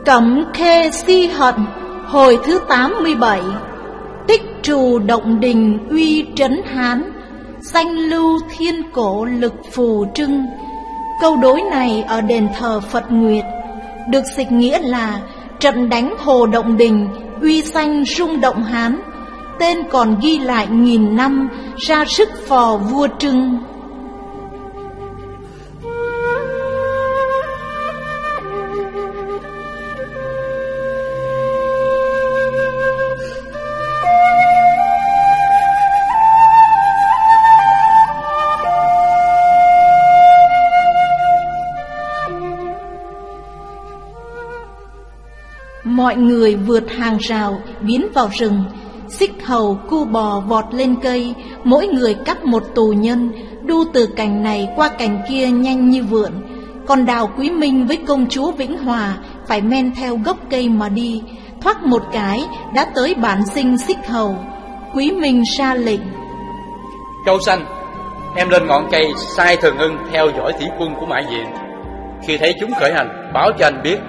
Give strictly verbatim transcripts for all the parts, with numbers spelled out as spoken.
Cẩm Khê Si Hận, hồi thứ tám mươi bảy. Tích trù động đình uy trấn Hán, danh lưu thiên cổ lực phù trưng. Câu đối này ở đền thờ Phật Nguyệt, được dịch nghĩa là trận đánh Hồ Động Đình uy danh rung động Hán. Tên còn ghi lại nghìn năm ra sức phò vua Trưng. Mọi người vượt hàng rào, biến vào rừng. Xích Hầu, Cu Bò vọt lên cây, mỗi người cắp một tù nhân, đu từ cành này qua cành kia nhanh như vượn. Còn Đào Quý Minh với công chúa Vĩnh Hòa phải men theo gốc cây mà đi, thoát một cái đã tới bản dinh Xích Hầu. Quý Minh ra lệnh: Châu Xanh, em lên ngọn cây sai Thường Ưng theo dõi thủy quân của Mã Diện. Khi thấy chúng khởi hành, báo cho anh biết.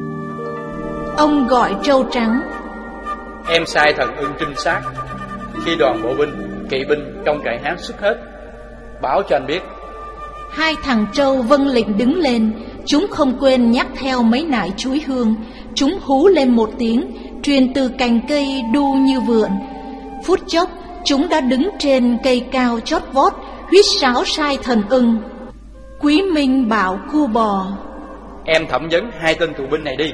Ông gọi Trâu Trắng: Em sai Thần Ưng trinh sát. Khi đoàn bộ binh, kỵ binh trong trại Hán xuất hết, báo cho anh biết. Hai thằng trâu vâng lệnh đứng lên. Chúng không quên nhắc theo mấy nải chuối hương. Chúng hú lên một tiếng, truyền từ cành cây đu như vượn. Phút chốc, chúng đã đứng trên cây cao chót vót, huýt sáo sai Thần Ưng. Quý Minh bảo Cu Bò: Em thẩm vấn hai tên tù binh này đi.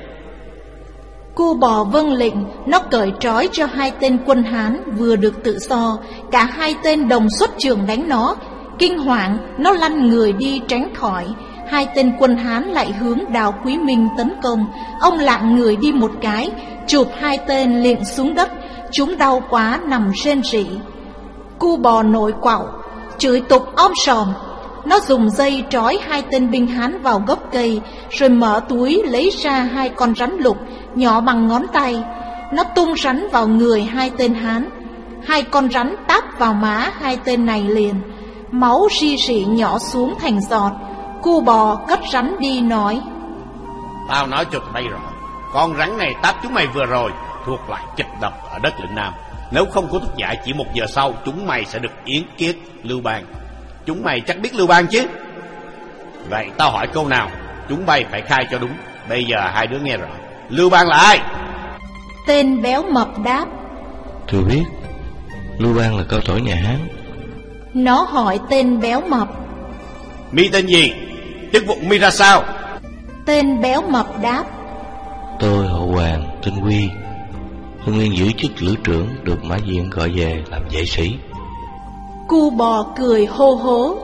Cu Bò vâng lệnh. Nó cởi trói cho hai tên quân Hán vừa được tự do. Cả hai tên đồng xuất trường đánh nó. Kinh hoàng, nó lăn người đi tránh khỏi. Hai tên quân Hán lại hướng Đào Quý Minh tấn công. Ông lạng người đi một cái, chụp hai tên liền xuống đất. Chúng đau quá nằm rên rỉ. Cu Bò nổi quạo, chửi tục om sòm. Nó dùng dây trói hai tên binh Hán vào gốc cây, rồi mở túi lấy ra hai con rắn lục nhỏ bằng ngón tay. Nó tung rắn vào người hai tên Hán. Hai con rắn táp vào má hai tên này liền. Máu ri rỉ nhỏ xuống thành giọt. Cu Bò cất rắn đi nói: Tao nói cho tụi bay rồi, con rắn này táp chúng mày vừa rồi thuộc loại kịch độc ở đất Lĩnh Nam. Nếu không có thuốc giải, chỉ một giờ sau chúng mày sẽ được yến kiết Lưu Bang. Chúng mày chắc biết Lưu Bang chứ? Vậy tao hỏi câu nào, chúng bay phải khai cho đúng. Bây giờ hai đứa nghe rõ, Lưu Bang là ai? Tên béo mập đáp: Tôi biết, Lưu Bang là cao tổ nhà Hán. Nó hỏi tên béo mập: Mi tên gì? Chức vụ mi ra sao? Tên béo mập đáp: Tôi Hậu Hoàng, tên Quy, tôi nguyên giữ chức lữ trưởng, được Mã Diện gọi về làm vệ sĩ. Cu Bò cười hô hố: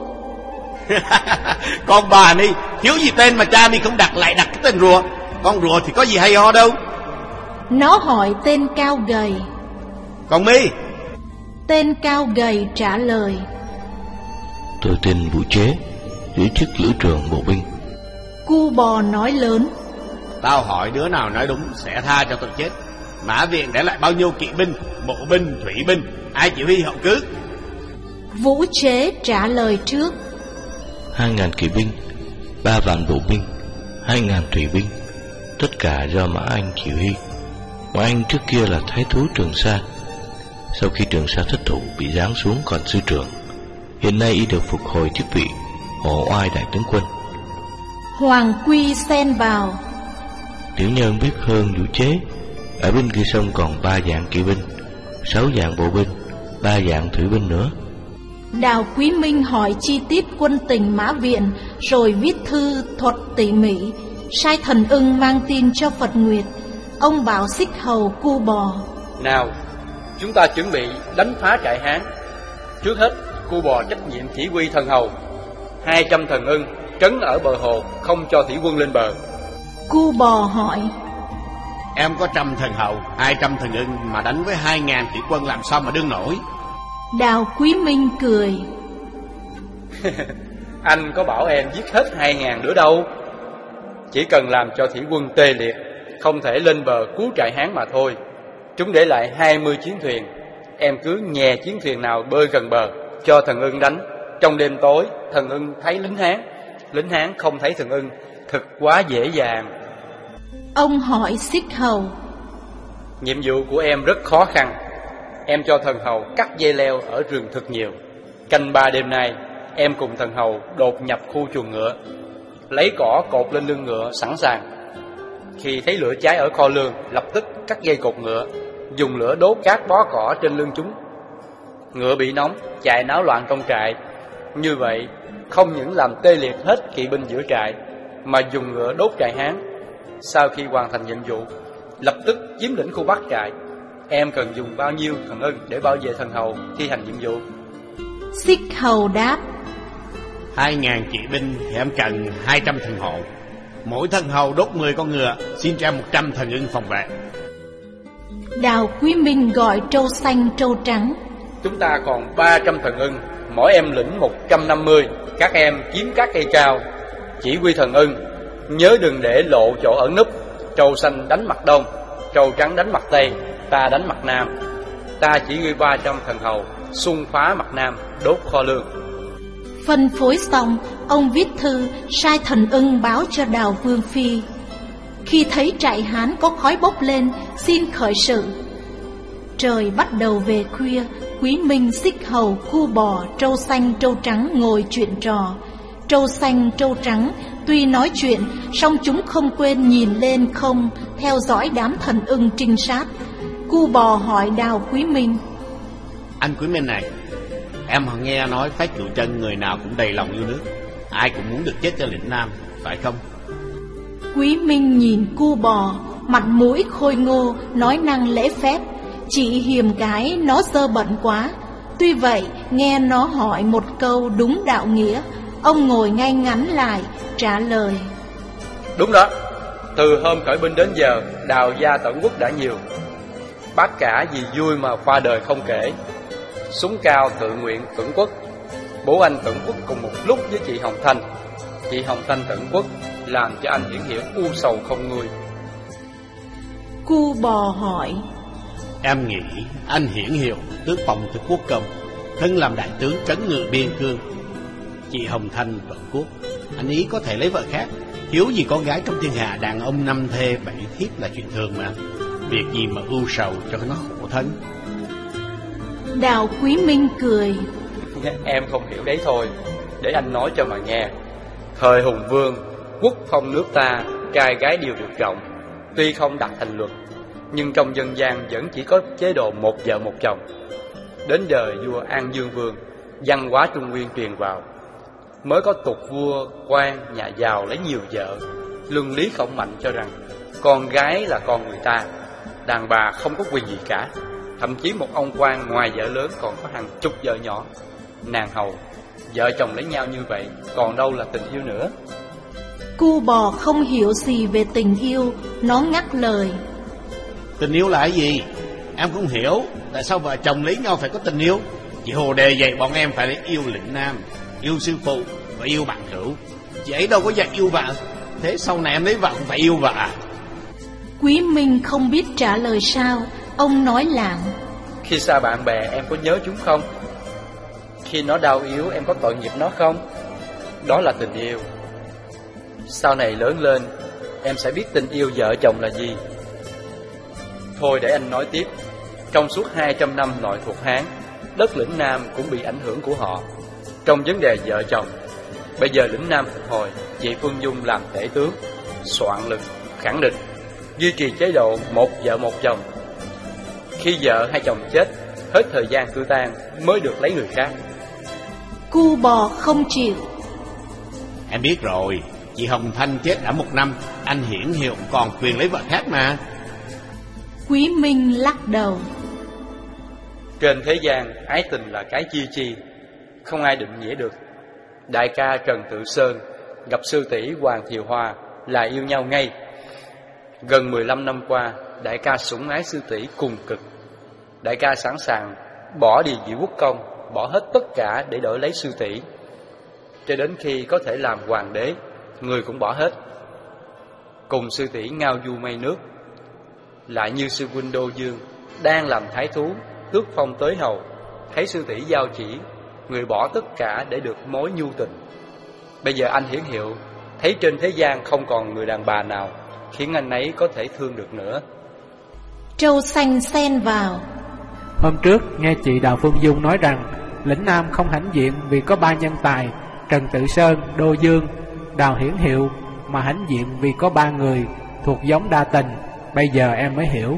Con bà ni, thiếu gì tên mà cha mi không đặt, lại đặt cái tên rùa. Con rùa thì có gì hay ho đâu. Nó hỏi tên cao gầy: Còn mi? Tên cao gầy trả lời: Tôi tên Vũ Chế, giữ chức lữ trưởng bộ binh. Cu Bò nói lớn: Tao hỏi đứa nào nói đúng sẽ tha cho tao chết. Mã Viện để lại bao nhiêu kỵ binh, bộ binh, thủy binh, ai chỉ huy hậu cứ? Vũ Chế trả lời trước: Hai ngàn kỵ binh, ba vạn bộ binh, hai ngàn thủy binh, tất cả do Mã Anh chỉ huy. Mã Anh trước kia là thái thú Trường Sa, sau khi Trường Sa thất thủ bị giáng xuống còn sư trưởng. Hiện nay y được phục hồi chức vị Hộ Oai đại tướng quân. Hoàng Quy xen vào: Tiểu nhân biết hơn Vũ Chế. Ở bên kia sông còn ba vạn kỵ binh, sáu vạn bộ binh, ba vạn thủy binh nữa. Đào Quý Minh hỏi chi tiết quân tình Mã Viện, rồi viết thư thuật tỉ mỉ, sai Thần Ưng mang tin cho Phật Nguyệt. Ông bảo Xích Hầu, Cu Bò: Nào, chúng ta chuẩn bị đánh phá trại Hán. Trước hết, Cu Bò trách nhiệm chỉ huy Thần Hầu, hai trăm Thần Ưng trấn ở bờ hồ, không cho thủy quân lên bờ. Cu Bò hỏi: Em có trăm thần hầu, hai trăm thần ưng mà đánh với hai ngàn thủy quân làm sao mà đương nổi? Đào Quý Minh cười: Anh có bảo em giết hết hai ngàn nữa đâu. Chỉ cần làm cho thủy quân tê liệt, không thể lên bờ cứu trại Hán mà thôi. Chúng để lại hai mươi chiến thuyền. Em cứ nhè chiến thuyền nào bơi gần bờ, cho Thần Ưng đánh. Trong đêm tối, Thần Ưng thấy lính Hán, lính Hán không thấy Thần Ưng, thật quá dễ dàng. Ông hỏi Xích Hầu. Nhiệm vụ của em rất khó khăn. Em cho thần hầu cắt dây leo ở rừng thực nhiều. Canh ba đêm nay, em cùng thần hầu đột nhập khu chuồng ngựa, lấy cỏ cột lên lưng ngựa sẵn sàng. Khi thấy lửa cháy ở kho lương, lập tức cắt dây cột ngựa, dùng lửa đốt các bó cỏ trên lưng chúng. Ngựa bị nóng, chạy náo loạn trong trại. Như vậy, không những làm tê liệt hết kỵ binh giữa trại, mà dùng ngựa đốt trại Hán. Sau khi hoàn thành nhiệm vụ, lập tức chiếm lĩnh khu Bắc trại. Em cần dùng bao nhiêu thần ưng để bảo vệ thần hầu thi hành nhiệm vụ? Xích Hầu đáp. Hai ngàn kỵ binh thì em cần hai trăm thần hộ. Mỗi thần hầu đốt mười con ngựa, xin cho em một trăm thần ưng phòng vệ. Đào Quý Minh gọi trâu xanh trâu trắng. Chúng ta còn ba trăm thần ưng, mỗi em lĩnh một trăm năm mươi. Các em chiếm các cây cao, chỉ huy thần ưng, nhớ đừng để lộ chỗ ẩn núp. Trâu xanh đánh mặt đông, trâu trắng đánh mặt tây, ta đánh mặt nam. Ta chỉ huy ba trăm thần hầu xung phá mặt nam, đốt kho lương. Phân phối xong, ông viết thư sai thần ưng báo cho Đào Vương Phi. Khi thấy trại Hán có khói bốc lên, xin khởi sự. Trời bắt đầu về khuya, Quý Minh, Xích Hầu, Cu Bò, trâu xanh trâu trắng ngồi chuyện trò. Trâu xanh trâu trắng tuy nói chuyện, song chúng không quên nhìn lên không, theo dõi đám thần ưng trinh sát. Cu Bò hỏi Đào Quý Minh. Anh Quý Minh này, em nghe nói phái Cựu Chân người nào cũng đầy lòng yêu nước, ai cũng muốn được chết cho lĩnh Nam, phải không? Quý Minh nhìn Cu Bò, mặt mũi khôi ngô, nói năng lễ phép. Chỉ hiềm cái nó dơ bẩn quá. Tuy vậy, nghe nó hỏi một câu đúng đạo nghĩa, ông ngồi ngay ngắn lại, trả lời. Đúng đó, từ hôm khởi binh đến giờ, Đào gia tận quốc đã nhiều. Bác cả vì vui mà qua đời không kể. Súng cao tự nguyện tận quốc. Bố anh tận quốc cùng một lúc với chị Hồng Thanh. Chị Hồng Thanh tận quốc làm cho anh Hiển Hiệu u sầu không nguôi. Cu Bò hỏi. Em nghĩ anh Hiển Hiệu tước phong tước quốc công, thân làm đại tướng trấn ngự biên cương. Chị Hồng Thanh vận quốc, anh ý có thể lấy vợ khác. Hiếu gì con gái trong thiên hạ, đàn ông năm thê bảy thiếp là chuyện thường mà. Việc gì mà ưu sầu cho nó khổ thân. Đào Quý Minh cười. Em không hiểu đấy thôi, để anh nói cho mà nghe. Thời Hùng Vương, quốc phong nước ta, trai gái đều được trọng. Tuy không đặt thành luật, nhưng trong dân gian vẫn chỉ có chế độ một vợ một chồng. Đến đời vua An Dương Vương, văn hóa Trung Nguyên truyền vào, mới có tục vua quan nhà giàu lấy nhiều vợ. Luân lý Khổng Mạnh cho rằng con gái là con người ta, đàn bà không có quyền gì cả. Thậm chí một ông quan ngoài vợ lớn còn có hàng chục vợ nhỏ. Nàng hầu, vợ chồng lấy nhau như vậy, còn đâu là tình yêu nữa. Cu Bò không hiểu gì về tình yêu, nó ngắt lời. Tình yêu là cái gì? Em không hiểu. Tại sao vợ chồng lấy nhau phải có tình yêu? Chị Hồ đề dạy bọn em phải lấy yêu lĩnh Nam, yêu sư phụ và yêu bạn hữu. Chị ấy đâu có dạy yêu vợ. Thế sau này em lấy vợ cũng phải yêu vợ à? Quý Minh không biết trả lời sao. Ông nói lạng. Khi xa bạn bè em có nhớ chúng không? Khi nó đau yếu em có tội nghiệp nó không? Đó là tình yêu. Sau này lớn lên em sẽ biết tình yêu vợ chồng là gì. Thôi để anh nói tiếp. Trong suốt hai trăm năm nội thuộc Hán, đất lĩnh Nam cũng bị ảnh hưởng của họ trong vấn đề vợ chồng. Bây giờ lĩnh Nam phục hồi, chị Phương Dung làm tể tướng, soạn lực khẳng định duy trì chế độ một vợ một chồng. Khi vợ hay chồng chết, hết thời gian cư tang mới được lấy người khác. Cu Bò không chịu. Em biết rồi, chị Hồng Thanh chết đã một năm, anh Hiển Hiệu còn quyền lấy vợ khác mà. Quý Minh lắc đầu. Trên thế gian, ái tình là cái chi chi, không ai định nghĩa được. Đại ca Trần Tự Sơn gặp sư tỷ Hoàng Thiều Hoa là yêu nhau ngay. Gần mười lăm năm qua, đại ca sủng ái sư tỷ cùng cực. Đại ca sẵn sàng bỏ đi vị quốc công, bỏ hết tất cả để đổi lấy sư tỷ. Cho đến khi có thể làm hoàng đế, người cũng bỏ hết. Cùng sư tỷ ngao du mây nước. Lại như sư huynh Đô Dương đang làm thái thú, tước phong tới hầu, thấy sư tỷ giao chỉ, người bỏ tất cả để được mối nhu tình. Bây giờ anh Hiển Hiệu thấy trên thế gian không còn người đàn bà nào khiến anh ấy có thể thương được nữa. Trâu Xanh xen vào. Hôm trước nghe chị Đào Phương Dung nói rằng lĩnh Nam không hãnh diện vì có ba nhân tài Trần Tự Sơn, Đô Dương, Đào Hiển Hiệu, mà hãnh diện vì có ba người thuộc giống đa tình. Bây giờ em mới hiểu.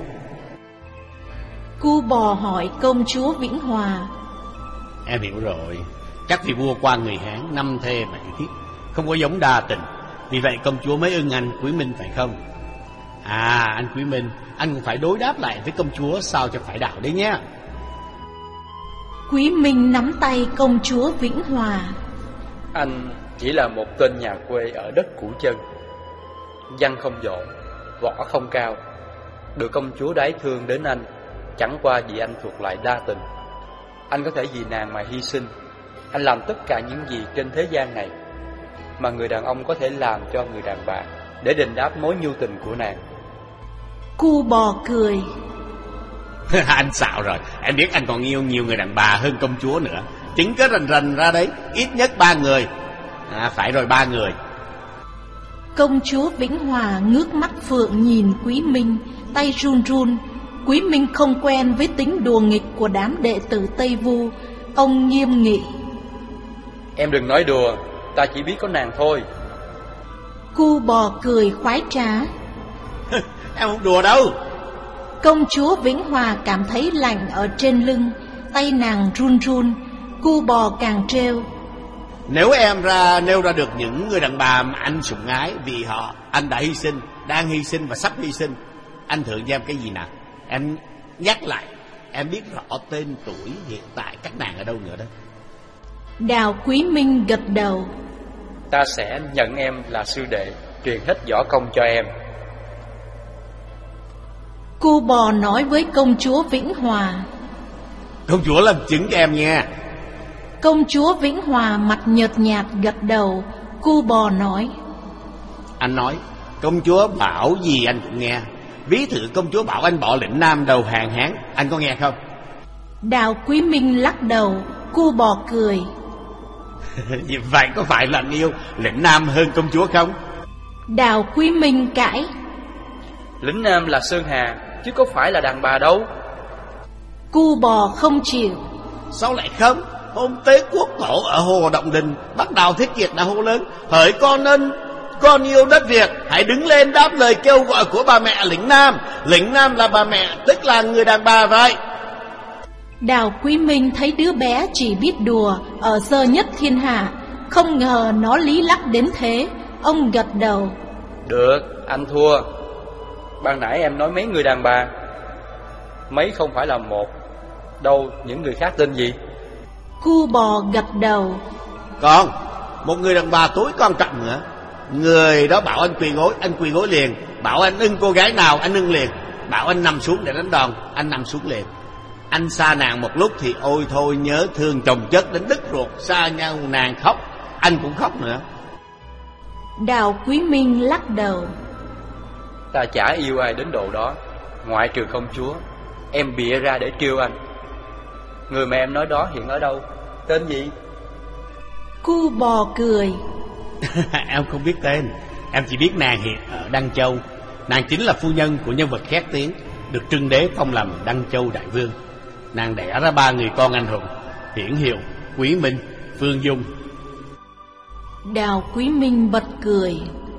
Cu Bò hỏi công chúa Vĩnh Hòa. Em hiểu rồi. Chắc vì vua qua người Hán năm thê bảy thiếp, không có giống đa tình, vì vậy công chúa mới ưng anh Quý Minh phải không? À, anh Quý Minh, anh cũng phải đối đáp lại với công chúa sao cho phải đạo đấy nhé. Quý Minh nắm tay công chúa Vĩnh Hòa. Anh chỉ là một tên nhà quê ở đất Củ Chân, văn không dội, võ không cao, được công chúa đái thương đến anh chẳng qua vì anh thuộc loại đa tình. Anh có thể vì nàng mà hy sinh. Anh làm tất cả những gì trên thế gian này mà người đàn ông có thể làm cho người đàn bà để đền đáp mối nhu tình của nàng. Cu Bò cười. Anh xạo rồi. Em biết anh còn yêu nhiều người đàn bà hơn công chúa nữa. Chứng cứ rành rành ra đấy. Ít nhất ba người. À, phải rồi, ba người. Công chúa Vĩnh Hòa ngước mắt phượng nhìn Quý Minh, tay run run. Quý Minh không quen với tính đùa nghịch của đám đệ tử Tây Vu. Ông nghiêm nghị. Em đừng nói đùa, ta chỉ biết có nàng thôi. Cu Bò cười khoái trá. Em không đùa đâu. Công chúa Vĩnh Hòa cảm thấy lạnh ở trên lưng, tay nàng run run. Cu Bò càng trêu. Nếu em ra nêu ra được những người đàn bà mà anh sủng ái vì họ anh đã hy sinh, đang hy sinh và sắp hy sinh, anh thưởng cho em cái gì nào? Em nhắc lại. Em biết rõ tên tuổi hiện tại các nàng ở đâu nữa đó. Đào Quý Minh gật đầu. Ta sẽ nhận em là sư đệ, truyền hết võ công cho em. Cu Bò nói với công chúa Vĩnh Hòa. Công chúa làm chứng cho em nha. Công chúa Vĩnh Hòa mặt nhợt nhạt gật đầu. Cu Bò nói. Anh nói công chúa bảo gì anh cũng nghe. Ví thử công chúa bảo anh bỏ lĩnh Nam đầu hàng Hán, anh có nghe không? Đào Quý Minh lắc đầu. Cu Bò cười. Vậy có phải là anh yêu lĩnh Nam hơn công chúa không? Đào Quý Minh cãi. Lĩnh Nam là Sơn Hà, chứ có phải là đàn bà đâu. Cu Bò không chịu. Sao lại không? Hôm tế quốc tổ ở Hồ Động Đình, Bắc Đào Thiết Kiệt đã hô lớn: hỡi con ân, con yêu đất Việt, hãy đứng lên đáp lời kêu gọi của bà mẹ lĩnh Nam. Lĩnh Nam là bà mẹ, tức là người đàn bà vậy. Đào Quý Minh thấy đứa bé chỉ biết đùa ở giờ nhất thiên hạ, không ngờ nó lý lắc đến thế. Ông gật đầu. Được, anh thua. Ban nãy em nói mấy người đàn bà, mấy không phải là một. Đâu, những người khác tên gì? Cu Bò gật đầu. Còn một người đàn bà tối quan trọng nữa. Người đó bảo anh quỳ gối, anh quỳ gối liền. Bảo anh ưng cô gái nào, anh ưng liền. Bảo anh nằm xuống để đánh đòn, anh nằm xuống liền. Anh xa nàng một lúc thì ôi thôi nhớ thương chồng chất đến đứt ruột. Xa nhau nàng khóc, anh cũng khóc nữa. Đào Quý Minh lắc đầu. Ta chả yêu ai đến độ đó, ngoại trừ công chúa. Em bịa ra để trêu anh. Người mà em nói đó hiện ở đâu? Tên gì? Cu Bò cười. Em không biết tên. Em chỉ biết nàng hiện ở Đăng Châu. Nàng chính là phu nhân của nhân vật khét tiếng, được Trưng Đế phong làm Đăng Châu Đại Vương. Nàng đẻ ra ba người con anh hùng: Hiển Hiệu, Quý Minh, Phương Dung. Đào Quý Minh bật cười.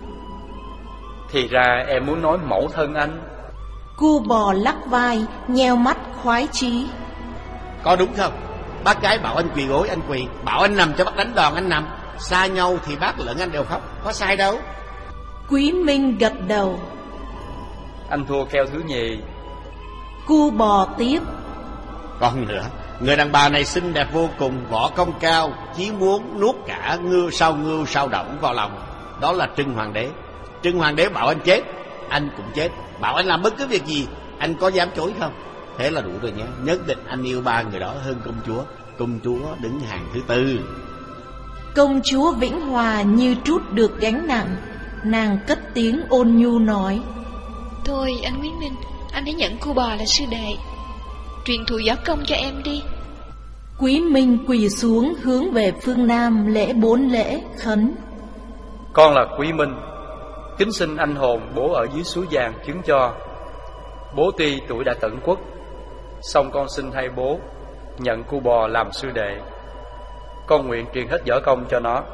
Thì ra em muốn nói mẫu thân anh. Cu Bò lắc vai, nheo mắt khoái chí. Có đúng không? Bác gái bảo anh quỳ gối, anh quỳ. Bảo anh nằm cho bác đánh đòn, anh nằm. Xa nhau thì bác lẫn anh đều khóc, có sai đâu. Quý Minh gật đầu. Anh thua keo thứ nhì. Cu Bò tiếp. Còn nữa, người đàn bà này xinh đẹp vô cùng, võ công cao, chí muốn nuốt cả ngưu sau ngưu sau động vào lòng. Đó là Trưng Hoàng đế. Trưng Hoàng đế bảo anh chết, anh cũng chết. Bảo anh làm bất cứ việc gì, anh có dám chối không? Thế là đủ rồi nhé. Nhất định anh yêu ba người đó hơn công chúa. Công chúa đứng hàng thứ tư. Công chúa Vĩnh Hòa như trút được gánh nặng. Nàng cất tiếng ôn nhu nói. Thôi anh Nguyễn Minh, anh hãy nhận Cu Bò là sư đệ, truyền thụ võ công cho em đi. Quý Minh quỳ xuống hướng về phương Nam lễ bốn lễ khấn. Con là Quý Minh, kính xin anh hồn bố ở dưới suối vàng chứng cho. Bố tuy tuổi đã tận quốc, song con xin thay bố nhận cu bò làm sư đệ. Con nguyện truyền hết võ công cho nó.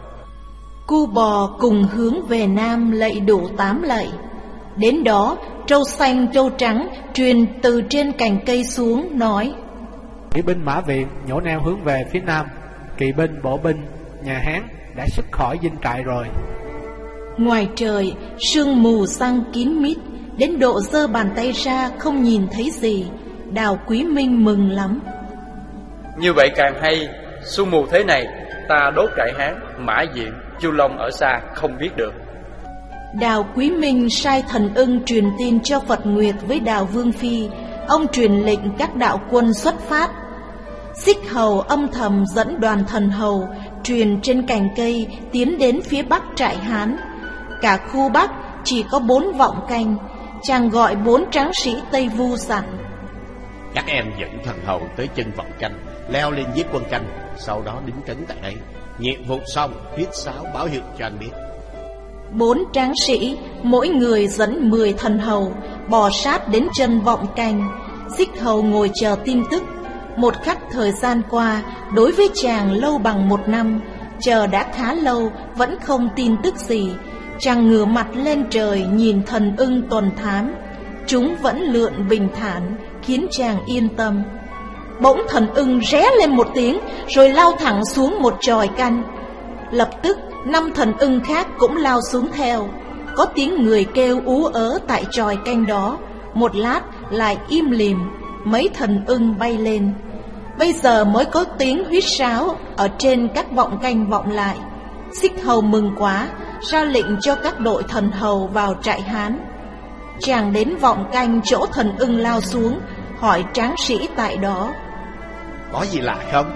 Cu bò cùng hướng về nam lạy đủ tám lạy. Đến đó trâu xanh trâu trắng truyền từ trên cành cây xuống nói: Kỵ binh Mã Viện nhổ neo hướng về phía nam. Kỵ binh bộ binh nhà Hán đã xuất khỏi dinh trại rồi. Ngoài trời sương mù xăng kín mít, đến độ giơ bàn tay ra không nhìn thấy gì. Đào Quý Minh mừng lắm. Như vậy càng hay. Sương mù thế này, ta đốt trại Hán, Mã Viện, Chu Long ở xa không biết được. Đào Quý Minh sai Thần Ưng truyền tin cho Phật Nguyệt với Đào Vương Phi. Ông truyền lệnh các đạo quân xuất phát. Xích Hầu âm thầm dẫn đoàn thần hầu truyền trên cành cây tiến đến phía bắc trại Hán. Cả khu bắc chỉ có bốn vọng canh. Chàng gọi bốn tráng sĩ Tây Vu dặn: Các em dẫn thần hầu tới chân vọng canh, leo lên giết quân canh, sau đó đứng trấn tại đây. Nhiệm vụ xong, huyết sáo báo hiệu cho anh biết. Bốn tráng sĩ mỗi người dẫn mười thần hầu bò sát đến chân vọng canh. Xích Hầu ngồi chờ tin tức. Một khắc thời gian qua đối với chàng lâu bằng một năm. Chờ đã khá lâu vẫn không tin tức gì. Chàng ngửa mặt lên trời nhìn Thần Ưng tuần thám. Chúng vẫn lượn bình thản, khiến chàng yên tâm. Bỗng Thần Ưng ré lên một tiếng, rồi lao thẳng xuống một chòi canh. Lập tức năm thần ưng khác cũng lao xuống theo. Có tiếng người kêu ú ớ tại chòi canh đó. Một lát lại im lìm. Mấy thần ưng bay lên. Bây giờ mới có tiếng huýt sáo ở trên các vọng canh vọng lại. Xích Hầu mừng quá, ra lệnh cho các đội thần hầu vào trại Hán. Chàng đến vọng canh chỗ thần ưng lao xuống, hỏi tráng sĩ tại đó: Có gì lạ không?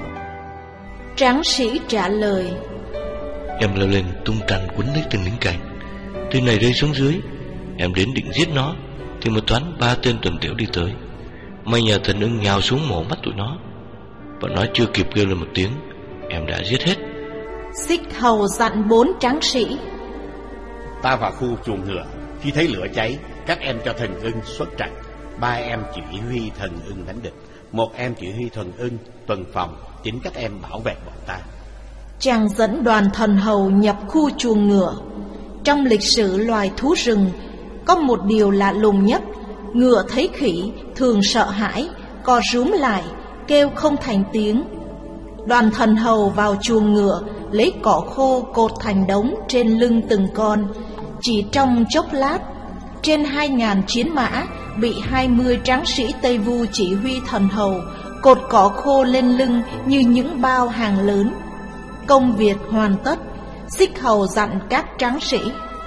Tráng sĩ trả lời: Em leo lên tung tràn quấn lấy từng lính canh. Tên này rơi xuống dưới. Em đến định giết nó, thì một toán ba tên tuần tiểu đi tới. May nhờ thần ưng nhào xuống mổ mắt tụi nó. Bọn nó chưa kịp kêu lên một tiếng, em đã giết hết. Xích Hầu dặn bốn tráng sĩ: Ta vào khu chuồng ngựa. Khi thấy lửa cháy, các em cho thần ưng xuất trận. Ba em chỉ huy thần ưng đánh địch, một em chỉ huy thần ưng tuần phòng. Chính các em bảo vệ bọn ta. Chàng dẫn đoàn thần hầu nhập khu chuồng ngựa. Trong lịch sử loài thú rừng, có một điều lạ lùng nhất. Ngựa thấy khỉ thường sợ hãi, co rúm lại, kêu không thành tiếng. Đoàn thần hầu vào chuồng ngựa, lấy cỏ khô cột thành đống trên lưng từng con. Chỉ trong chốc lát, trên hai ngàn chiến mã bị hai mươi tráng sĩ Tây Vu chỉ huy thần hầu cột cỏ khô lên lưng như những bao hàng lớn. Công việc hoàn tất. Xích Hầu dặn các tráng sĩ: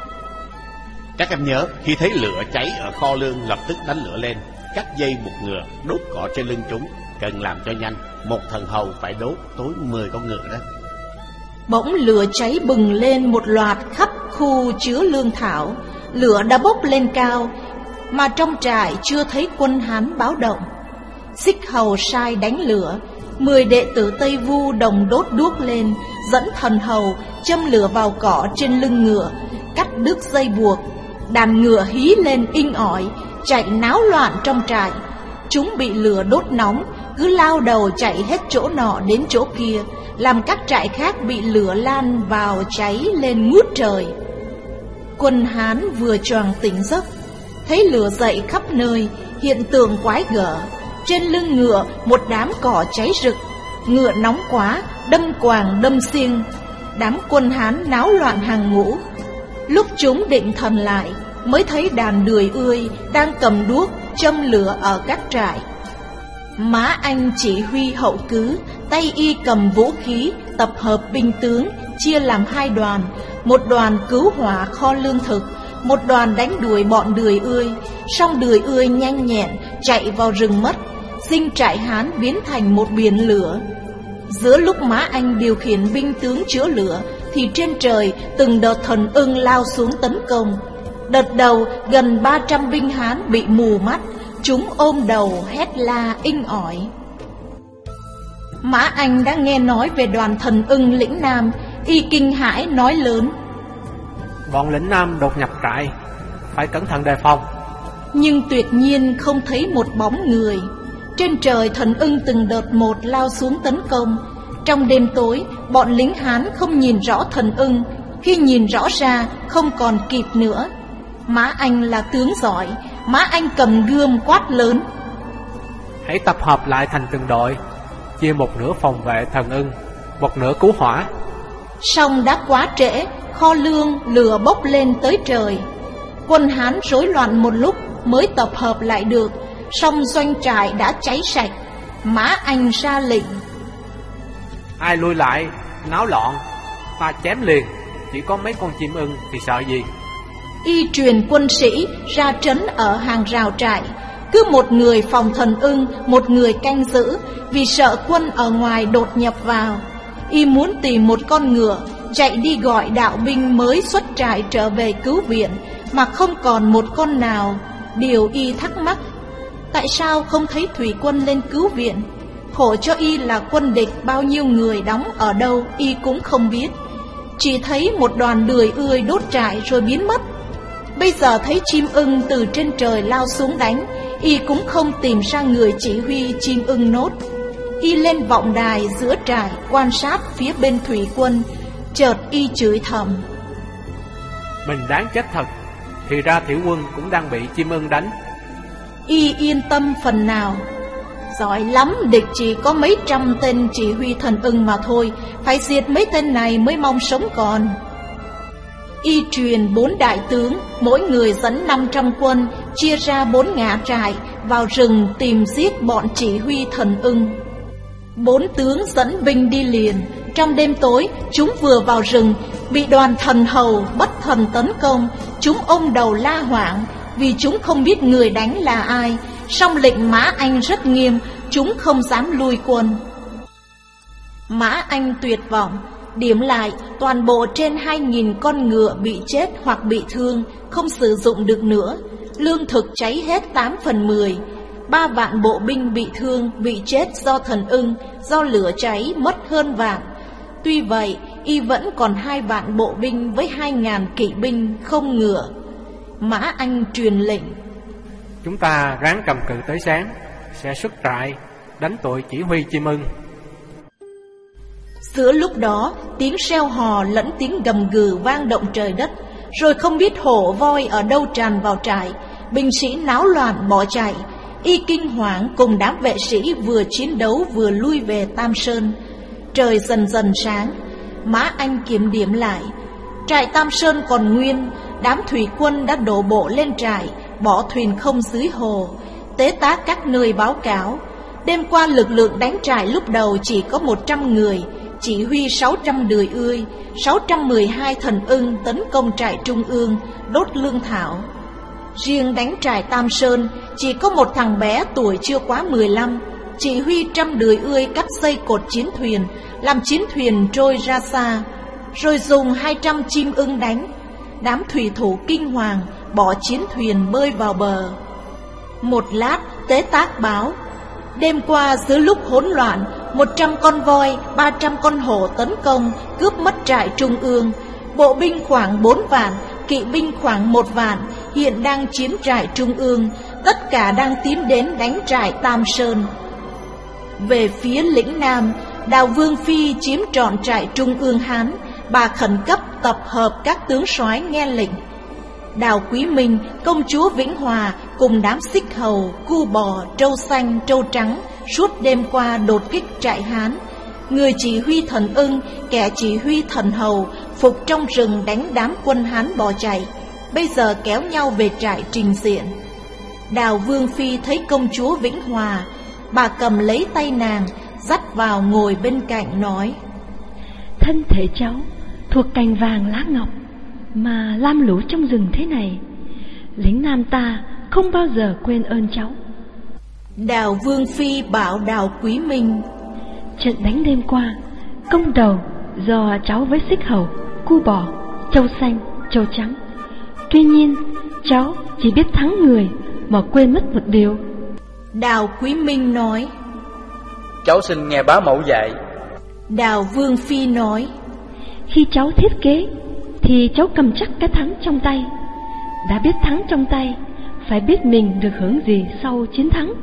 Các em nhớ, khi thấy lửa cháy ở kho lương lập tức đánh lửa lên, cắt dây buộc ngựa, đốt cỏ trên lưng chúng. Cần làm cho nhanh, một thần hầu phải đốt tối mười con ngựa đó. Bỗng lửa cháy bừng lên một loạt khắp khu chứa lương thảo. Lửa đã bốc lên cao, mà trong trại chưa thấy quân Hán báo động. Xích Hầu sai đánh lửa. Mười đệ tử Tây Vu đồng đốt đuốc lên, dẫn thần hầu châm lửa vào cỏ trên lưng ngựa, cắt đứt dây buộc. Đàn ngựa hí lên inh ỏi, chạy náo loạn trong trại. Chúng bị lửa đốt nóng, cứ lao đầu chạy hết chỗ nọ đến chỗ kia, làm các trại khác bị lửa lan vào cháy lên ngút trời. Quân Hán vừa choàng tỉnh giấc, thấy lửa dậy khắp nơi, hiện tượng quái gở. Trên lưng ngựa một đám cỏ cháy rực, ngựa nóng quá, đâm quàng đâm xiêng. Đám quân Hán náo loạn hàng ngũ. Lúc chúng định thần lại, mới thấy đàn đười ươi đang cầm đuốc châm lửa ở các trại. Mã Anh chỉ huy hậu cứ, tay y cầm vũ khí, tập hợp binh tướng, chia làm hai đoàn. Một đoàn cứu hỏa kho lương thực, một đoàn đánh đuổi bọn đười ươi. Song đười ươi nhanh nhẹn chạy vào rừng mất, dinh trại Hán biến thành một biển lửa. Giữa lúc Mã Anh điều khiển binh tướng chữa lửa, thì trên trời từng đợt thần ưng lao xuống tấn công. Đợt đầu gần ba trăm binh Hán bị mù mắt, chúng ôm đầu hét la inh ỏi. Mã Anh đã nghe nói về đoàn thần ưng lĩnh Nam, y kinh hãi nói lớn: Bọn lĩnh Nam đột nhập trại, phải cẩn thận đề phòng. Nhưng tuyệt nhiên không thấy một bóng người. Trên trời thần ưng từng đợt một lao xuống tấn công. Trong đêm tối, bọn lính Hán không nhìn rõ thần ưng. Khi nhìn rõ ra, không còn kịp nữa. Mã Anh là tướng giỏi. Mã Anh cầm gươm quát lớn: Hãy tập hợp lại thành từng đội, chia một nửa phòng vệ thần ưng, một nửa cứu hỏa. Song đã quá trễ, kho lương lửa bốc lên tới trời. Quân Hán rối loạn một lúc mới tập hợp lại được. Song doanh trại đã cháy sạch. Mã Anh ra lệnh: Ai lui lại, náo loạn, ta chém liền. Chỉ có mấy con chim ưng thì sợ gì. Y truyền quân sĩ ra trấn ở hàng rào trại. Cứ một người phòng thần ưng, một người canh giữ, vì sợ quân ở ngoài đột nhập vào. Y muốn tìm một con ngựa chạy đi gọi đạo binh mới xuất trại trở về cứu viện, mà không còn một con nào. Điều Y thắc mắc, tại sao không thấy thủy quân lên cứu viện? Khổ cho Y là quân địch bao nhiêu người đóng ở đâu Y cũng không biết. Chỉ thấy một đoàn đười ươi đốt trại rồi biến mất. Bây giờ thấy chim ưng từ trên trời lao xuống đánh, Y cũng không tìm ra người chỉ huy chim ưng nốt. Y lên vọng đài giữa trại quan sát phía bên thủy quân. Chợt Y chửi thầm: Mình đáng chết thật, thì ra thủy quân cũng đang bị chim ưng đánh. Y yên tâm phần nào. Giỏi lắm, địch chỉ có mấy trăm tên chỉ huy thần ưng mà thôi, phải diệt mấy tên này mới mong sống còn. Y truyền bốn đại tướng, mỗi người dẫn năm trăm quân, chia ra bốn ngã trại, vào rừng tìm giết bọn chỉ huy thần ưng. Bốn tướng dẫn binh đi liền. Trong đêm tối, chúng vừa vào rừng, bị đoàn thần hầu bất thần tấn công. Chúng ôm đầu la hoảng, vì chúng không biết người đánh là ai. Song lệnh Mã Anh rất nghiêm, chúng không dám lui quân. Mã Anh tuyệt vọng. Điểm lại, toàn bộ trên hai nghìn con ngựa bị chết hoặc bị thương, không sử dụng được nữa. Lương thực cháy hết tám phần mười. Ba vạn bộ binh bị thương, bị chết do thần ưng, do lửa cháy mất hơn vạn. Tuy vậy, Y vẫn còn hai vạn bộ binh với hai ngàn kỵ binh không ngựa. Mã Anh truyền lệnh: Chúng ta ráng cầm cự tới sáng, sẽ xuất trại đánh tội chỉ huy chim ưng. Giữa lúc đó, tiếng reo hò lẫn tiếng gầm gừ vang động trời đất. Rồi không biết hổ voi ở đâu tràn vào trại. Binh sĩ náo loạn bỏ chạy. Y kinh hoàng cùng đám vệ sĩ vừa chiến đấu vừa lui về Tam Sơn. Trời dần dần sáng. Mã Anh kiểm điểm lại. Trại Tam Sơn còn nguyên. Đám thủy quân đã đổ bộ lên trại, bỏ thuyền không dưới hồ. Tế tá các nơi báo cáo. Đêm qua lực lượng đánh trại lúc đầu chỉ có một trăm người, chỉ huy sáu trăm đười ươi, sáu trăm mười hai thần ưng tấn công trại Trung ương, đốt lương thảo. Riêng đánh trại Tam Sơn, chỉ có một thằng bé tuổi chưa quá mười lăm, chỉ huy trăm đười ươi cắt dây cột chiến thuyền, làm chiến thuyền trôi ra xa, rồi dùng hai trăm chim ưng đánh. Đám thủy thủ kinh hoàng, bỏ chiến thuyền bơi vào bờ. Một lát, tế tác báo: đêm qua giữa lúc hỗn loạn, một trăm con voi, ba trăm con hổ tấn công, cướp mất trại Trung ương. Bộ binh khoảng bốn vạn, kỵ binh khoảng một vạn, hiện đang chiếm trại Trung ương, tất cả đang tiến đến đánh trại Tam Sơn. Về phía lĩnh Nam, Đào Vương Phi chiếm trọn trại Trung ương Hán. Bà khẩn cấp tập hợp các tướng soái nghe lệnh. Đào Quý Minh, công chúa Vĩnh Hòa cùng đám xích hầu, cu bò, trâu xanh, trâu trắng suốt đêm qua đột kích trại Hán. Người chỉ huy thần ưng, kẻ chỉ huy thần hầu phục trong rừng đánh đám quân Hán bỏ chạy, bây giờ kéo nhau về trại trình diện. Đào Vương Phi thấy công chúa Vĩnh Hòa, bà cầm lấy tay nàng, dắt vào ngồi bên cạnh nói: thân thể cháu thuộc cành vàng lá ngọc, mà lam lũ trong rừng thế này, lính Nam ta không bao giờ quên ơn cháu. Đào Vương Phi bảo Đào Quý Minh: trận đánh đêm qua, công đầu do cháu với xích hầu, cu bò, trâu xanh, trâu trắng. Tuy nhiên cháu chỉ biết thắng người mà quên mất một điều. Đào Quý Minh nói: cháu xin nghe bá mẫu dạy. Đào Vương Phi nói: khi cháu thiết kế thì cháu cầm chắc cái thắng trong tay. Đã biết thắng trong tay, phải biết mình được hưởng gì sau chiến thắng.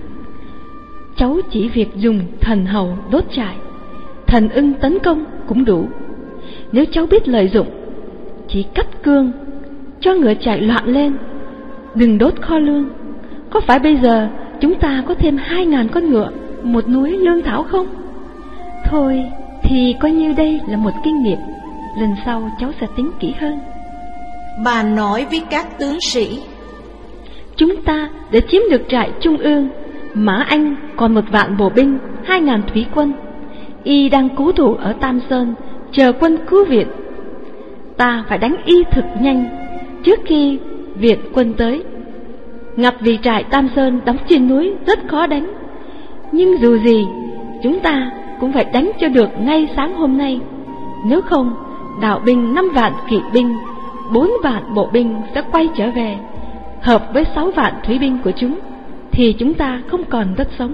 Cháu chỉ việc dùng thần hầu đốt trại, thần ưng tấn công cũng đủ. Nếu cháu biết lợi dụng, chỉ cắt cương, cho ngựa chạy loạn lên, đừng đốt kho lương. Có phải bây giờ chúng ta có thêm hai ngàn con ngựa, một núi lương thảo không? Thôi thì coi như đây là một kinh nghiệm, lần sau cháu sẽ tính kỹ hơn. Bà nói với các tướng sĩ: Chúng ta để chiếm được trại Trung ương, Mã Anh còn một vạn bộ binh, hai ngàn thủy quân. Y đang cố thủ ở Tam Sơn, chờ quân cứu viện. Ta phải đánh y thực nhanh trước khi viện quân tới. Ngặt vì trại Tam Sơn đóng trên núi rất khó đánh, nhưng dù gì chúng ta cũng phải đánh cho được ngay sáng hôm nay. Nếu không, đạo binh năm vạn kỵ binh, bốn vạn bộ binh sẽ quay trở về, hợp với sáu vạn thủy binh của chúng, thì chúng ta không còn đất sống.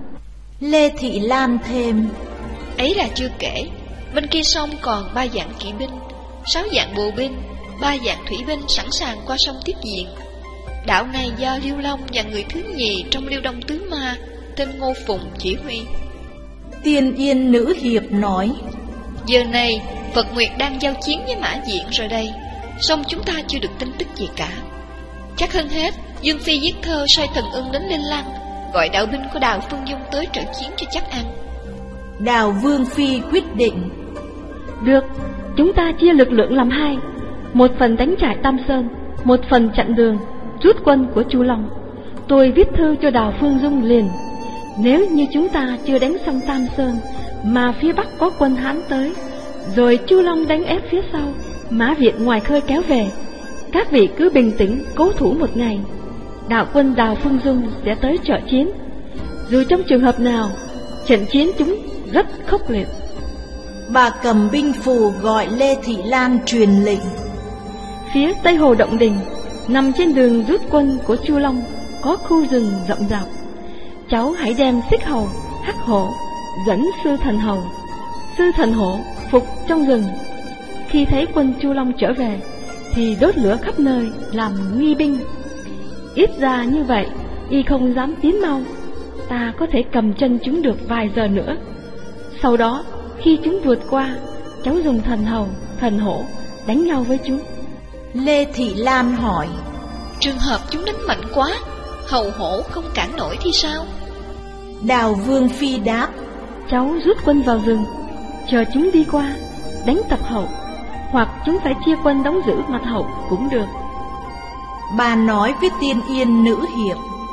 Lê Thị Lan thêm: Ấy là chưa kể, bên kia sông còn ba vạn kỵ binh, sáu vạn bộ binh, ba vạn thủy binh sẵn sàng qua sông tiếp diện. Đạo này do Liêu Long và người thứ nhì trong Liêu Đông Tứ Ma tên Ngô Phùng chỉ huy. Tiên Yên Nữ Hiệp nói: Giờ này Phật Nguyệt đang giao chiến với Mã Diện rồi đây, song chúng ta chưa được tin tức gì cả. Chắc hơn hết Dương Phi viết thơ sai thần ưng đến Linh Lăng, gọi đạo binh của Đào Phương Dung tới trợ chiến cho chắc ăn. Đào Vương Phi quyết định: Được, chúng ta chia lực lượng làm hai, một phần đánh trại Tam Sơn, một phần chặn đường rút quân của Chu Long. Tôi viết thư cho Đào Phương Dung liền: Nếu như chúng ta chưa đánh xong Tam Sơn mà phía bắc có quân Hán tới, rồi Chu Long đánh ép phía sau, Mã Viện ngoài khơi kéo về, các vị cứ bình tĩnh cố thủ một ngày, đạo quân Đào Phương Dung sẽ tới trợ chiến. Dù trong trường hợp nào, trận chiến chúng rất khốc liệt. Bà cầm binh phù gọi Lê Thị Lan truyền lệnh: Phía Tây Hồ Động Đình, nằm trên đường rút quân của Chu Long, có khu rừng rậm rạp. Cháu hãy đem Xích Hầu, Hắc Hổ dẫn Sư Thần Hầu, Sư Thần Hổ phục trong rừng. Khi thấy quân Chu Long trở về thì đốt lửa khắp nơi làm nghi binh. Ít ra như vậy y không dám tiến mau, ta có thể cầm chân chúng được vài giờ nữa. Sau đó khi chúng vượt qua, cháu dùng Thần Hầu, Thần Hổ đánh nhau với chúng. Lê Thị Lan hỏi: Trường hợp chúng đánh mạnh quá, Hầu Hổ không cản nổi thì sao? Đào Vương Phi đáp: Cháu rút quân vào rừng, chờ chúng đi qua, đánh tập hậu, hoặc chúng phải chia quân đóng giữ mặt hậu cũng được. Bà nói với Tiên Yên Nữ Hiệp: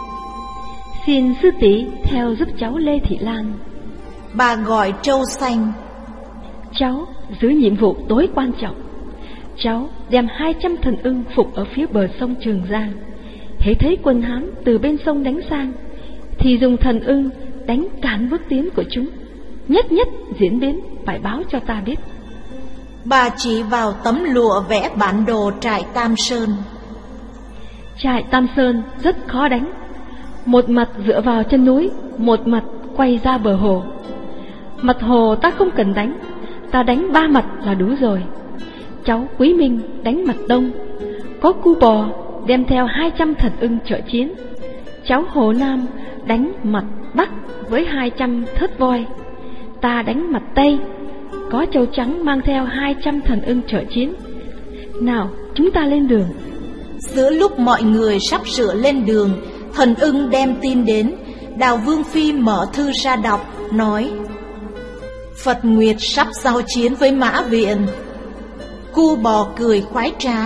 Xin sư tỷ theo giúp cháu Lê Thị Lan. Bà gọi Trâu Xanh: Cháu giữ nhiệm vụ tối quan trọng. Cháu đem hai trăm thần ưng phục ở phía bờ sông Trường Giang. Hễ thấy quân Hán từ bên sông đánh sang, thì dùng thần ưng đánh cản bước tiến của chúng. Nhất nhất diễn biến phải báo cho ta biết. Bà chỉ vào tấm lụa vẽ bản đồ trại Tam Sơn. Trại Tam Sơn rất khó đánh. Một mặt dựa vào chân núi, một mặt quay ra bờ hồ. Mặt hồ ta không cần đánh, ta đánh ba mặt là đủ rồi. Cháu Quý Minh đánh mặt đông, có Cu Bò đem theo hai trăm thần ưng trợ chiến. Cháu Hồ Nam đánh mặt bắc với hai trăm thớt voi. Ta đánh mặt tây, có Châu Trắng mang theo hai trăm thần ưng trợ chiến. Nào, chúng ta lên đường. Giữa lúc mọi người sắp sửa lên đường, thần ưng đem tin đến. Đào Vương Phi mở thư ra đọc, nói: Phật Nguyệt sắp giao chiến với Mã Viện. Cu Bò cười khoái trá: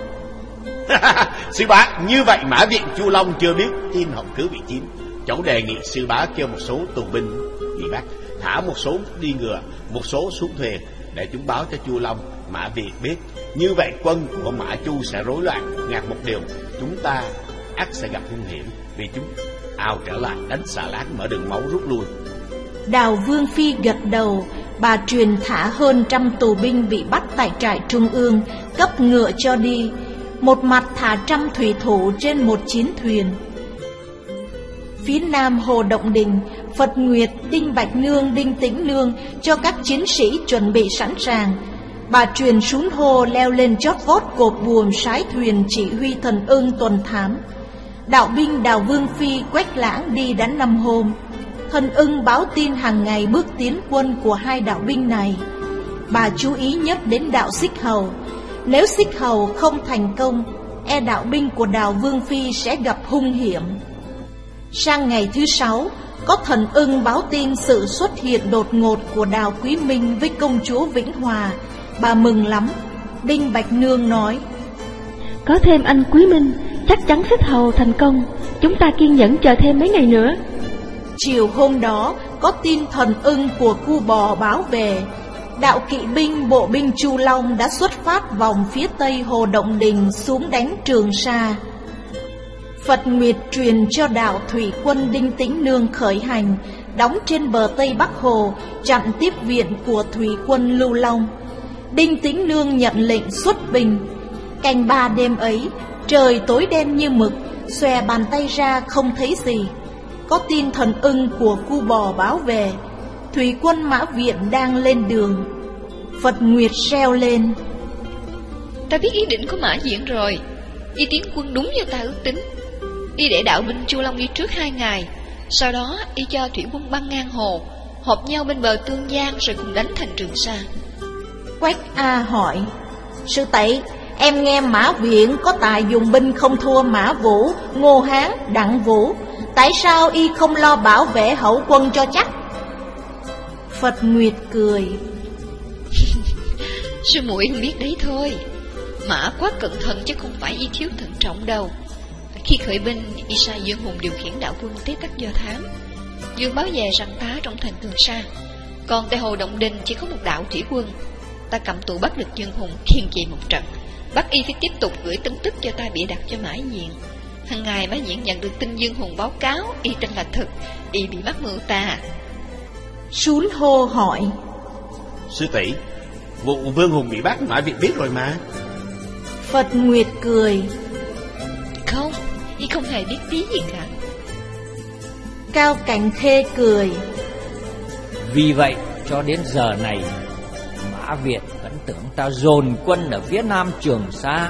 Sư bá, như vậy Mã Viện Chu Long chưa biết tin Hồng Cứ bị chiếm. Cháu đề nghị sư bá kêu một số tù binh bị bắt, thả một số đi ngựa, một số xuống thuyền, để chúng báo cho Chu Long, Mã Viện biết. Như vậy quân của Mã Chu sẽ rối loạn. Ngạc một điều, chúng ta ắt sẽ gặp hung hiểm, vì chúng ào trở lại đánh xà lát, mở đường máu rút lui. Đào Vương Phi gật đầu. Bà truyền thả hơn trăm tù binh bị bắt tại trại Trung ương, cấp ngựa cho đi. Một mặt thả trăm thủy thủ trên một chiến thuyền. Phía nam Hồ Động Đình, Phật Nguyệt, Đinh Bạch Nương, Đinh Tĩnh Nương cho các chiến sĩ chuẩn bị sẵn sàng. Bà truyền sún hô leo lên chót vót cột buồm sái thuyền chỉ huy thần ưng tuần thám. Đạo binh Đào Vương Phi Quách Lãng đi đã năm hôm. Thần ưng báo tin hàng ngày bước tiến quân của hai đạo binh này. Bà chú ý nhất đến đạo Xích Hầu. Nếu Xích Hầu không thành công, e đạo binh của Đào Vương Phi sẽ gặp hung hiểm. Sang ngày thứ sáu, có thần ưng báo tin sự xuất hiện đột ngột của Đào Quý Minh với công chúa Vĩnh Hòa. Bà mừng lắm. Đinh Bạch Nương nói: có thêm anh Quý Minh, chắc chắn Xích Hầu thành công. Chúng ta kiên nhẫn chờ thêm mấy ngày nữa. Chiều hôm đó, có tin thần ưng của Cu Bò báo về. Đạo kỵ binh bộ binh Chu Long đã xuất phát vòng phía tây Hồ Động Đình xuống đánh Trường Sa. Phật Nguyệt truyền cho đạo thủy quân Đinh Tĩnh Nương khởi hành, đóng trên bờ Tây Bắc Hồ, chặn tiếp viện của thủy quân Lưu Long. Đinh Tĩnh Nương nhận lệnh xuất binh. Canh ba đêm ấy, trời tối đen như mực, xòe bàn tay ra không thấy gì. Có tin thần ưng của Cu Bò báo về, thủy quân Mã Viện đang lên đường. Phật Nguyệt reo lên: ta biết ý định của Mã Viện rồi. Y tiến quân đúng như ta ước tính. Y để đạo binh Chu Long đi trước hai ngày, sau đó y cho thủy quân băng ngang hồ, họp nhau bên bờ Tương Giang rồi cùng đánh thành Trường Sa. Quách A hỏi: sư tỷ, em nghe Mã Viện có tài dùng binh không thua Mã Vũ, Ngô Hán, Đặng Vũ, tại sao y không lo bảo vệ hậu quân cho chắc? Phật Nguyệt cười: sư muội không biết đấy thôi. Mã quá cẩn thận chứ không phải y thiếu thận trọng đâu. Khi khởi binh, y sai Dương Hùng điều khiển đạo quân tế tắc do thám. Dương báo về rằng tá trong thành Trường Sa. Còn tại Hồ Động Đình chỉ có một đạo thủy quân. Ta cầm tù bắt được Dương Hùng, khiên trì một trận, bắt y phải tiếp tục gửi tin tức cho ta bịa đặt cho Mã Viện. Hằng ngày Mã Viện nhận được tin Dương Hùng báo cáo y tin là thực, y bị mắc mưu ta. Sún hô hỏi: sư tỷ, vụ Vương Hùng bị bắt Mã Viện biết rồi mà. Phật Nguyệt cười: không, y không hề biết tí gì cả. Cao Cảnh Khê cười: vì vậy cho đến giờ này, Mã Viện vẫn tưởng ta dồn quân ở phía nam Trường Sa.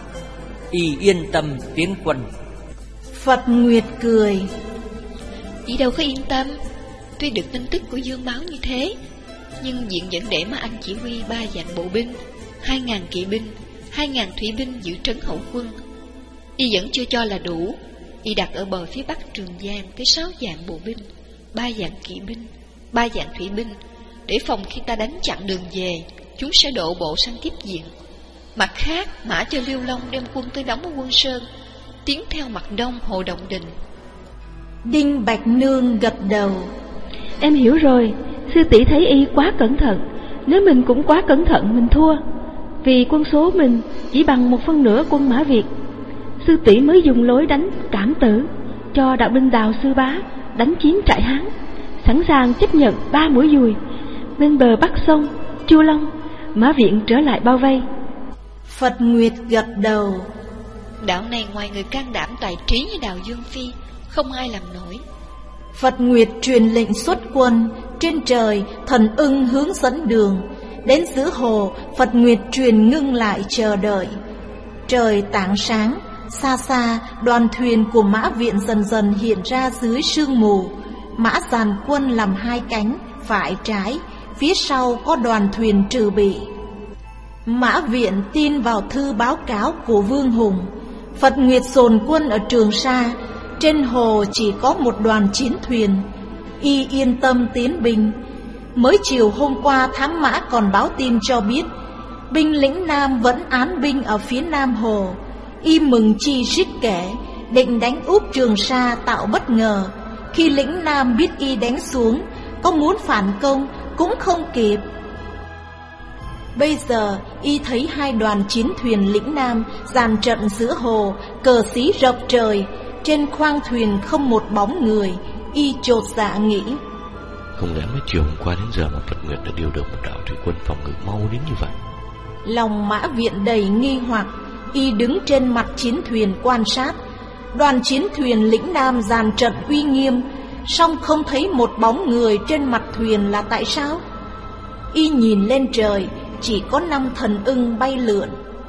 Y yên tâm tiến quân. Phật Nguyệt cười: y đâu có yên tâm. Tuy được tin tức của Dương báo như thế, nhưng Viện vẫn để mà anh chỉ huy ba vạn bộ binh, hai ngàn kỵ binh, hai ngàn thủy binh giữ trấn hậu quân. Y vẫn chưa cho là đủ. Y đặt ở bờ phía bắc Trường Giang tới sáu vạn bộ binh, ba vạn kỵ binh, ba vạn thủy binh, để phòng khi ta đánh chặn đường về, chúng sẽ đổ bộ sang tiếp diện. Mặt khác, Mã cho Lưu Long đem quân tới đóng ở Quân Sơn, tiến theo mặt đông Hồ Động Đình. Đinh Bạch Nương gật đầu: em hiểu rồi. Sư tỷ thấy y quá cẩn thận. Nếu mình cũng quá cẩn thận mình thua, vì quân số mình chỉ bằng một phân nửa quân Mã Việt. Sư tỷ mới dùng lối đánh cảm tử, cho đạo binh Đào Sư Bá đánh chiếm trại Hán, sẵn sàng chấp nhận ba mũi dùi. Bên bờ bắc sông Chu Long, Mã Viện trở lại bao vây. Phật Nguyệt gật đầu: đạo này ngoài người can đảm tài trí như Đào Dương Phi, không ai làm nổi. Phật Nguyệt truyền lệnh xuất quân. Trên trời, thần ưng hướng dẫn đường. Đến giữa hồ, Phật Nguyệt truyền ngưng lại chờ đợi. Trời tảng sáng, xa xa đoàn thuyền của Mã Viện dần dần hiện ra dưới sương mù. Mã dàn quân làm hai cánh, phải trái, phía sau có đoàn thuyền trừ bị. Mã Viện tin vào thư báo cáo của Vương Hùng. Phật Nguyệt dồn quân ở Trường Sa. Trên hồ chỉ có một đoàn chiến thuyền. Y yên tâm tiến binh. Mới chiều hôm qua, thám mã còn báo tin cho biết binh lĩnh Nam vẫn án binh ở phía Nam hồ. Y mừng chi rít kể, định đánh úp Trường Sa tạo bất ngờ. Khi lĩnh Nam biết y đánh xuống, có muốn phản công cũng không kịp. Bây giờ y thấy hai đoàn chiến thuyền lĩnh Nam dàn trận giữa hồ, cờ xí rộng trời. Trên khoang thuyền không một bóng người. Y chột dạ nghĩ: không lẽ mấy chiều hôm qua đến giờ mà Phật Nguyệt đã điều được một đạo thủy quân phòng ngự mau đến như vậy? Lòng Mã Viện đầy nghi hoặc. Y đứng trên mặt chiến thuyền quan sát. Đoàn chiến thuyền lĩnh Nam dàn trận uy nghiêm, song không thấy một bóng người trên mặt thuyền là tại sao? Y nhìn lên trời, chỉ có năm thần ưng bay lượn.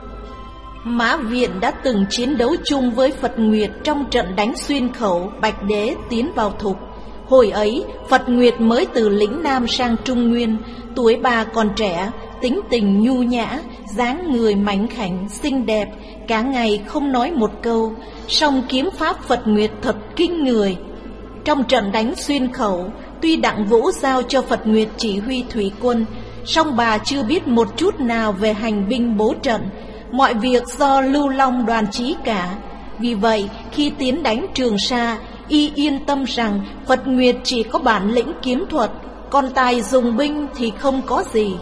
Mã Viện đã từng chiến đấu chung với Phật Nguyệt trong trận đánh xuyên khẩu Bạch Đế tiến vào Thục. Hồi ấy, Phật Nguyệt mới từ lĩnh Nam sang Trung Nguyên, tuổi bà còn trẻ, tính tình nhu nhã, dáng người mảnh khảnh, xinh đẹp, cả ngày không nói một câu, song kiếm pháp Phật Nguyệt thật kinh người. Trong trận đánh xuyên khẩu, tuy Đặng Vũ giao cho Phật Nguyệt chỉ huy thủy quân, song bà chưa biết một chút nào về hành binh bố trận, mọi việc do Lưu Long đoàn chỉ cả. Vì vậy, khi tiến đánh Trường Sa, y yên tâm rằng Phật Nguyệt chỉ có bản lĩnh kiếm thuật, còn tài dùng binh thì không có gì.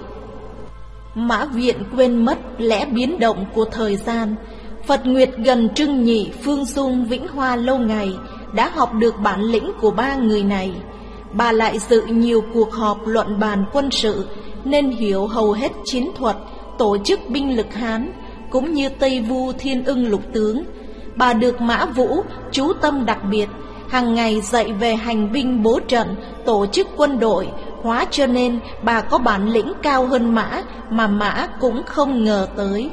Mã Viện quên mất lẽ biến động của thời gian. Phật Nguyệt gần Trưng Nhị, Phương Dung, Vĩnh Hoa lâu ngày, đã học được bản lĩnh của ba người này. Bà lại dự nhiều cuộc họp luận bàn quân sự, nên hiểu hầu hết chiến thuật, tổ chức binh lực Hán, cũng như Tây Vu Thiên Ưng lục tướng. Bà được Mã Vũ chú tâm đặc biệt, hàng ngày dạy về hành binh bố trận, tổ chức quân đội, hóa cho nên bà có bản lĩnh cao hơn Mã mà Mã cũng không ngờ tới.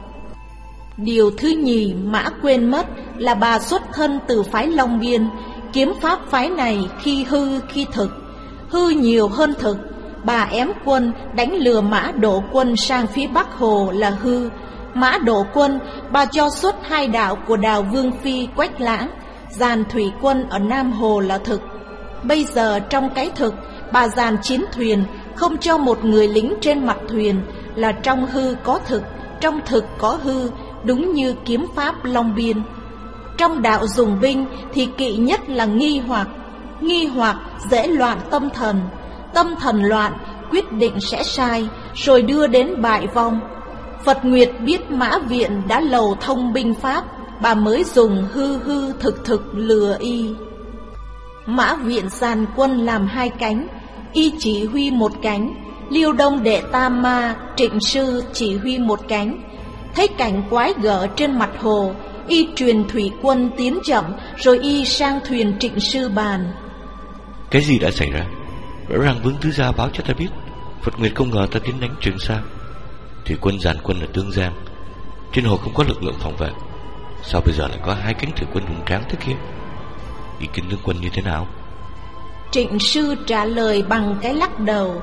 Điều thứ nhì Mã quên mất là bà xuất thân từ phái Long Biên. Kiếm pháp phái này khi hư khi thực, hư nhiều hơn thực. Bà ém quân đánh lừa Mã đổ quân sang phía Bắc Hồ là hư. Mã đổ quân, bà cho xuất hai đạo của Đào Vương Phi Quách Lãng, dàn thủy quân ở Nam Hồ là thực. Bây giờ trong cái thực, bà dàn chiến thuyền, không cho một người lính trên mặt thuyền, là trong hư có thực, trong thực có hư, đúng như kiếm pháp Long Biên. Trong đạo dùng binh thì kỵ nhất là nghi hoặc. Nghi hoặc dễ loạn tâm thần, tâm thần loạn quyết định sẽ sai, rồi đưa đến bại vong. Phật Nguyệt biết Mã Viện đã lầu thông binh pháp, bà mới dùng hư hư thực thực lừa y. Mã Viện dàn quân làm hai cánh, y chỉ huy một cánh, Liêu Đông Đệ Tam Ma Trịnh Sư chỉ huy một cánh. Thấy cảnh quái gở trên mặt hồ, y truyền thủy quân tiến chậm, rồi y sang thuyền Trịnh Sư bàn. Cái gì đã xảy ra? Rõ ràng Vương Tứ Gia báo cho ta biết Phật Nguyệt không ngờ ta tiến đánh Trường Sa. Thủy quân dàn quân ở Tương Giang, trên hồ không có lực lượng phòng vệ, sao bây giờ lại có hai cánh thủy quân hùng tráng thế kia? Ý kiến tướng quân như thế nào? Trịnh Sư trả lời bằng cái lắc đầu.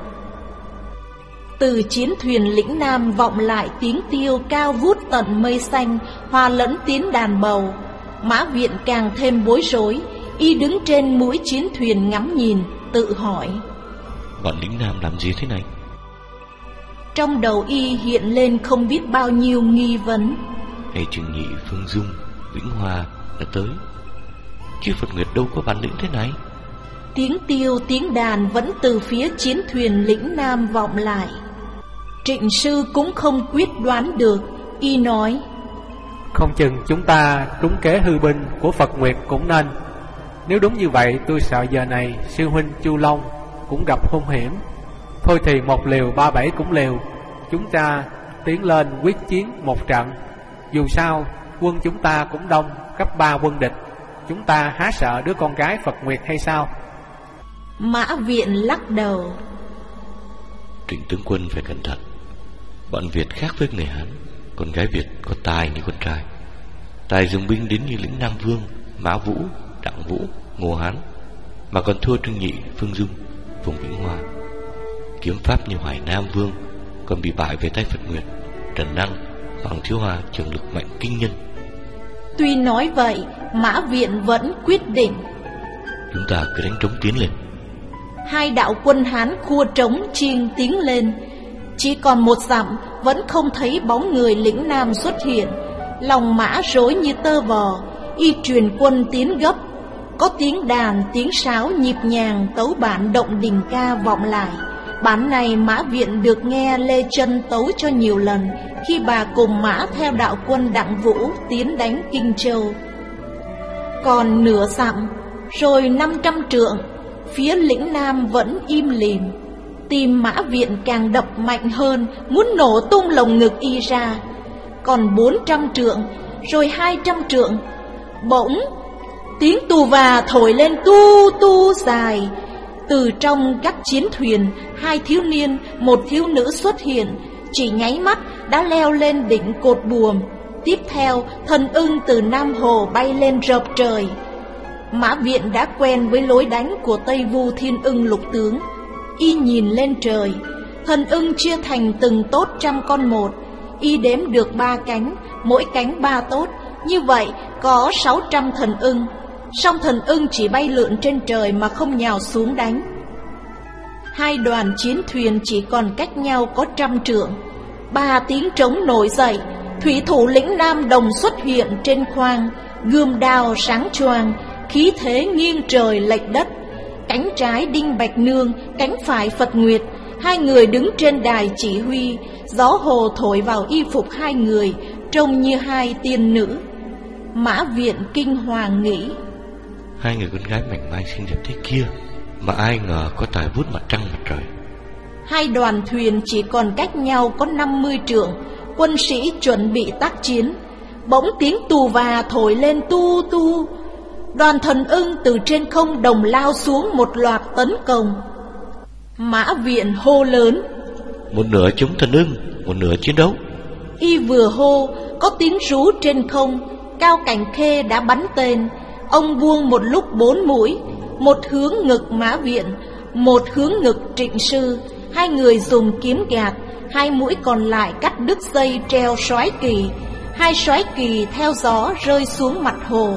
Từ chiến thuyền lĩnh Nam vọng lại tiếng tiêu cao vút tận mây xanh, hòa lẫn tiếng đàn bầu. Mã Viện càng thêm bối rối, y đứng trên mũi chiến thuyền ngắm nhìn, tự hỏi: bọn lính Nam làm gì thế này? Trong đầu y hiện lên không biết bao nhiêu nghi vấn. Hay Trừng Nhị, Phương Dung, Vĩnh Hoa đã tới, chứ Phật Nguyệt đâu có bản lĩnh thế này. Tiếng tiêu tiếng đàn vẫn từ phía chiến thuyền lĩnh Nam vọng lại. Trịnh Sư cũng không quyết đoán được, y nói: không chừng chúng ta trúng kế hư binh của Phật Nguyệt cũng nên. Nếu đúng như vậy, tôi sợ giờ này sư huynh Chu Long cũng gặp hung hiểm. Thôi thì một liều ba bảy cũng liều, chúng ta tiến lên quyết chiến một trận. Dù sao quân chúng ta cũng đông, gấp ba quân địch, chúng ta há sợ đứa con gái Phật Nguyệt hay sao? Mã Viện lắc đầu. Trịnh tướng quân phải cẩn thận. Bọn Việt khác với người Hán, con gái Việt có tài như con trai. Tài dùng binh đến như lĩnh Nam Vương, Mã Vũ, Đặng Vũ, Ngô Hán, mà còn thua Trương Nhị, Phương Dung, vùng Vĩnh Hoa. Kiếm pháp như Hoài Nam Vương còn bị bại về tay Phật Nguyệt, Trần Năng, Hoàng Thiếu Hoa trường lực mạnh kinh nhân. Tuy nói vậy, Mã Viện vẫn quyết định: chúng ta cứ đánh trống tiến lên. Hai đạo quân Hán khua trống chiêng tiến lên. Chỉ còn một dặm vẫn không thấy bóng người lĩnh Nam xuất hiện. Lòng Mã rối như tơ vò, y truyền quân tiến gấp. Có tiếng đàn, tiếng sáo nhịp nhàng, tấu bản động đình ca vọng lại. Bản này Mã Viện được nghe Lê Chân tấu cho nhiều lần khi bà cùng Mã theo đạo quân Đặng Vũ tiến đánh Kinh Châu. Còn nửa dặm, rồi năm trăm trượng, phía lĩnh Nam vẫn im lìm. Tim Mã Viện càng đập mạnh hơn, muốn nổ tung lồng ngực y ra. Còn bốn trăm trượng, rồi hai trăm trượng, bỗng tiếng tù và thổi lên tu tu dài. Từ trong các chiến thuyền, hai thiếu niên, một thiếu nữ xuất hiện. chỉ nháy mắt đã leo lên đỉnh cột buồm. Tiếp theo, thần ưng từ Nam Hồ bay lên rợp trời. Mã Viện đã quen với lối đánh của Tây Vu Thiên Ưng Lục Tướng. Y nhìn lên trời, thần ưng chia thành từng tốt trăm con một. Y đếm được ba cánh, mỗi cánh ba tốt, như vậy có sáu trăm thần ưng. Song thần ưng chỉ bay lượn trên trời mà không nhào xuống đánh. Hai đoàn chiến thuyền chỉ còn cách nhau có trăm trượng. Ba tiếng trống nổi dậy, thủy thủ lĩnh Nam đồng xuất hiện trên khoang, gươm đao sáng choang, khí thế nghiêng trời lệch đất. Cánh trái Đinh Bạch Nương, cánh phải Phật Nguyệt, hai người đứng trên đài chỉ huy. Gió hồ thổi vào y phục hai người, trông như hai tiên nữ. Mã Viện kinh hoàng nghĩ, hai người con gái mảnh mai xinh đẹp thế kia, mà ai ngờ có tài vuốt mặt trăng mặt trời. Hai đoàn thuyền chỉ còn cách nhau có năm mươi trượng. Quân sĩ chuẩn bị tác chiến. Bỗng tiếng tù và thổi lên tu tu. Đoàn thần ưng từ trên không đồng lao xuống một loạt tấn công. Mã Viện hô lớn, một nửa chống thần ưng, một nửa chiến đấu. Y vừa hô, có tiếng rú trên không. Cao Cảnh Khê đã bắn tên. Ông buông một lúc bốn mũi, một hướng ngực Mã Viện, một hướng ngực Trịnh Sư. Hai người dùng kiếm gạt, hai mũi còn lại cắt đứt dây treo soái kỳ. Hai soái kỳ theo gió rơi xuống mặt hồ.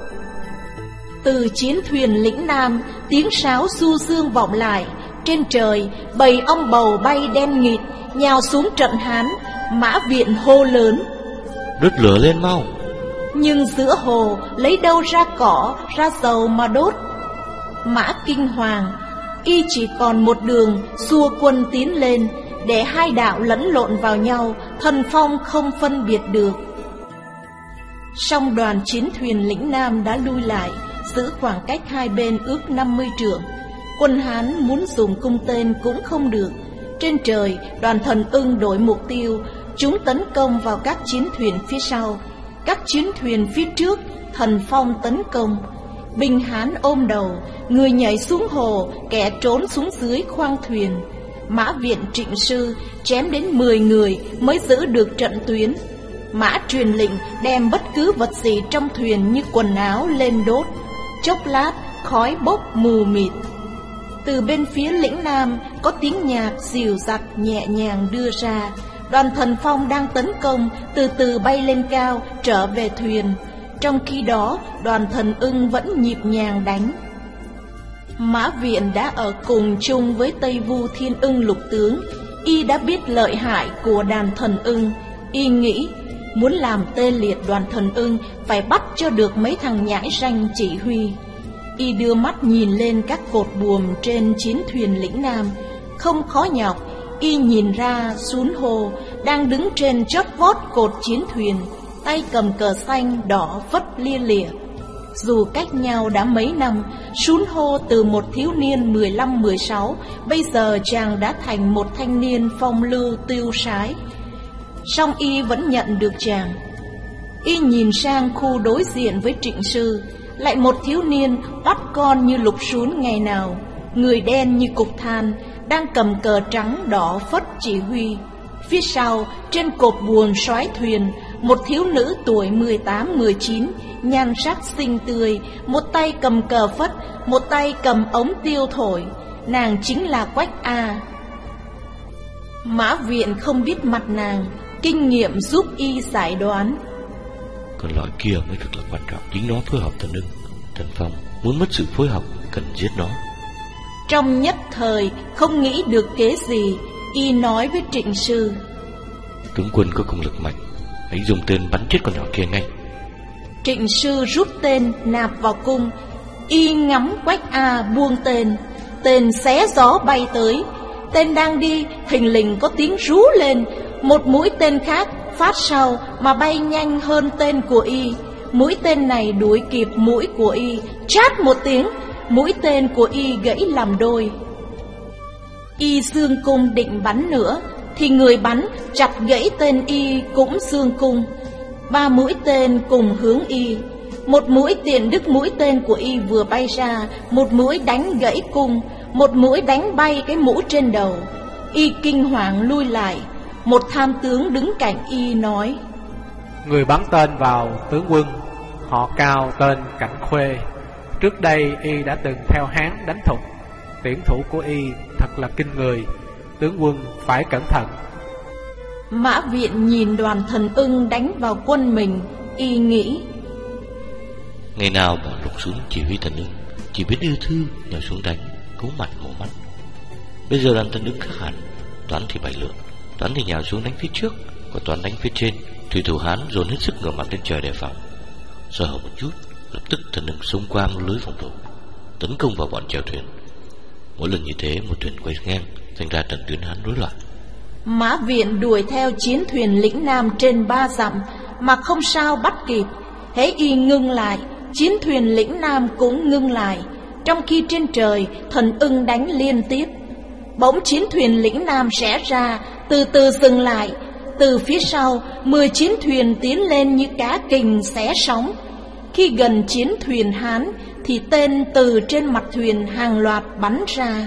Từ chiến thuyền lĩnh Nam, tiếng sáo du dương vọng lại. Trên trời, bầy ong bầu bay đen nghịt, nhào xuống trận Hán. Mã Viện hô lớn, đốt lửa lên mau. Nhưng giữa hồ lấy đâu ra cỏ, ra dầu mà đốt. Mã kinh hoàng, y chỉ còn một đường xua quân tiến lên, để hai đạo lẫn lộn vào nhau, thần phong không phân biệt được. Song đoàn chiến thuyền lĩnh Nam đã lui lại, giữ khoảng cách hai bên ước năm mươi trượng. Quân Hán muốn dùng cung tên cũng không được. Trên trời, đoàn thần ưng đổi mục tiêu, chúng tấn công vào các chiến thuyền phía sau. Các chiến thuyền phía trước, thần phong tấn công. Binh Hán ôm đầu, người nhảy xuống hồ, kẻ trốn xuống dưới khoang thuyền. Mã Viện Trịnh Sư chém đến mười người mới giữ được trận tuyến. Mã truyền lệnh đem bất cứ vật gì trong thuyền như quần áo lên đốt. Chốc lát, khói bốc mù mịt. Từ bên phía lĩnh Nam có tiếng nhạc dịu dặt nhẹ nhàng đưa ra. Đoàn thần phong đang tấn công từ từ bay lên cao, trở về thuyền. Trong khi đó, đoàn thần ưng vẫn nhịp nhàng đánh. Mã Viện đã ở cùng chung với Tây Vu Thiên Ưng Lục Tướng. Y đã biết lợi hại của đàn thần ưng. Y nghĩ, muốn làm tê liệt đoàn thần ưng, phải bắt cho được mấy thằng nhãi ranh chỉ huy. Y đưa mắt nhìn lên các cột buồm trên chiến thuyền lĩnh Nam. Không khó nhọc, y nhìn ra Sún Hô đang đứng trên chót vót cột chiến thuyền, tay cầm cờ xanh đỏ phất lia lịa. Dù cách nhau đã mấy năm, Sún Hô từ một thiếu niên mười lăm mười sáu, bây giờ chàng đã thành một thanh niên phong lưu tiêu sái. Song y vẫn nhận được chàng. Y nhìn sang khu đối diện với Trịnh Sư, lại một thiếu niên oắt con như Lục Sún ngày nào, người đen như cục than, đang cầm cờ trắng đỏ phất chỉ huy. Phía sau, trên cột buồm soái thuyền, một thiếu nữ tuổi mười tám mười chín, nhan sắc xinh tươi, một tay cầm cờ phất, một tay cầm ống tiêu thổi. Nàng chính là Quách A. Mã Viện không biết mặt nàng, kinh nghiệm giúp y giải đoán. Còn loại kia mới thực là quan trọng, chính nó phối hợp thần ưng. Thần Phong muốn mất sự phối hợp, cần giết nó. Trong nhất thời không nghĩ được kế gì, y nói với Trịnh Sư, tướng quân có công lực mạnh, hãy dùng tên bắn chết con nhỏ kia ngay. Trịnh Sư rút tên nạp vào cung. Y ngắm Quách A buông tên. Tên xé gió bay tới. Tên đang đi, thình lình có tiếng rú lên. Một mũi tên khác phát sau mà bay nhanh hơn tên của y. Mũi tên này đuổi kịp mũi của y, chát một tiếng, mũi tên của y gãy làm đôi. Y dương cung định bắn nữa, thì người bắn chặt gãy tên y cũng dương cung. Ba mũi tên cùng hướng y. Một mũi tiền đứt mũi tên của y vừa bay ra, một mũi đánh gãy cung, một mũi đánh bay cái mũ trên đầu. Y kinh hoàng lui lại. Một tham tướng đứng cạnh y nói: Người bắn tên vào tướng quân, họ Cao tên Cảnh Khuê. Trước đây y đã từng theo Hán đánh Thục. Tuyển thủ của y thật là kinh người, tướng quân phải cẩn thận. Mã Viện nhìn đoàn Thần Ưng đánh vào quân mình, y nghĩ: Ngày nào bỏ lục xuống chỉ huy Thần Ưng, chỉ biết đưa thư nhào xuống đánh, cấu mặt mổ mắt. Bây giờ đoàn Thần Ưng khác hẳn, Toán thì bày lượn, Toán thì nhào xuống đánh phía trước, còn Toán đánh phía trên. Thủy thủ Hán dồn hết sức ngửa mặt lên trời đề phòng. Sơ hở một chút, lập tức Thần Ưng xông qua một lưới phòng thủ, tấn công vào bọn chèo thuyền. Mỗi lần như thế, một thuyền quay ngang, thành ra trận tuyến Hán rối loạn. Mã Viện đuổi theo chiến thuyền lĩnh Nam trên ba dặm mà không sao bắt kịp. Hễ y ngưng lại, chiến thuyền lĩnh Nam cũng ngưng lại, trong khi trên trời Thần Ưng đánh liên tiếp. Bỗng chiến thuyền lĩnh Nam xẻ ra, từ từ dừng lại. Từ phía sau, mười chiến thuyền tiến lên như cá kình xé sóng. Khi gần chiến thuyền Hán thì tên từ trên mặt thuyền hàng loạt bắn ra.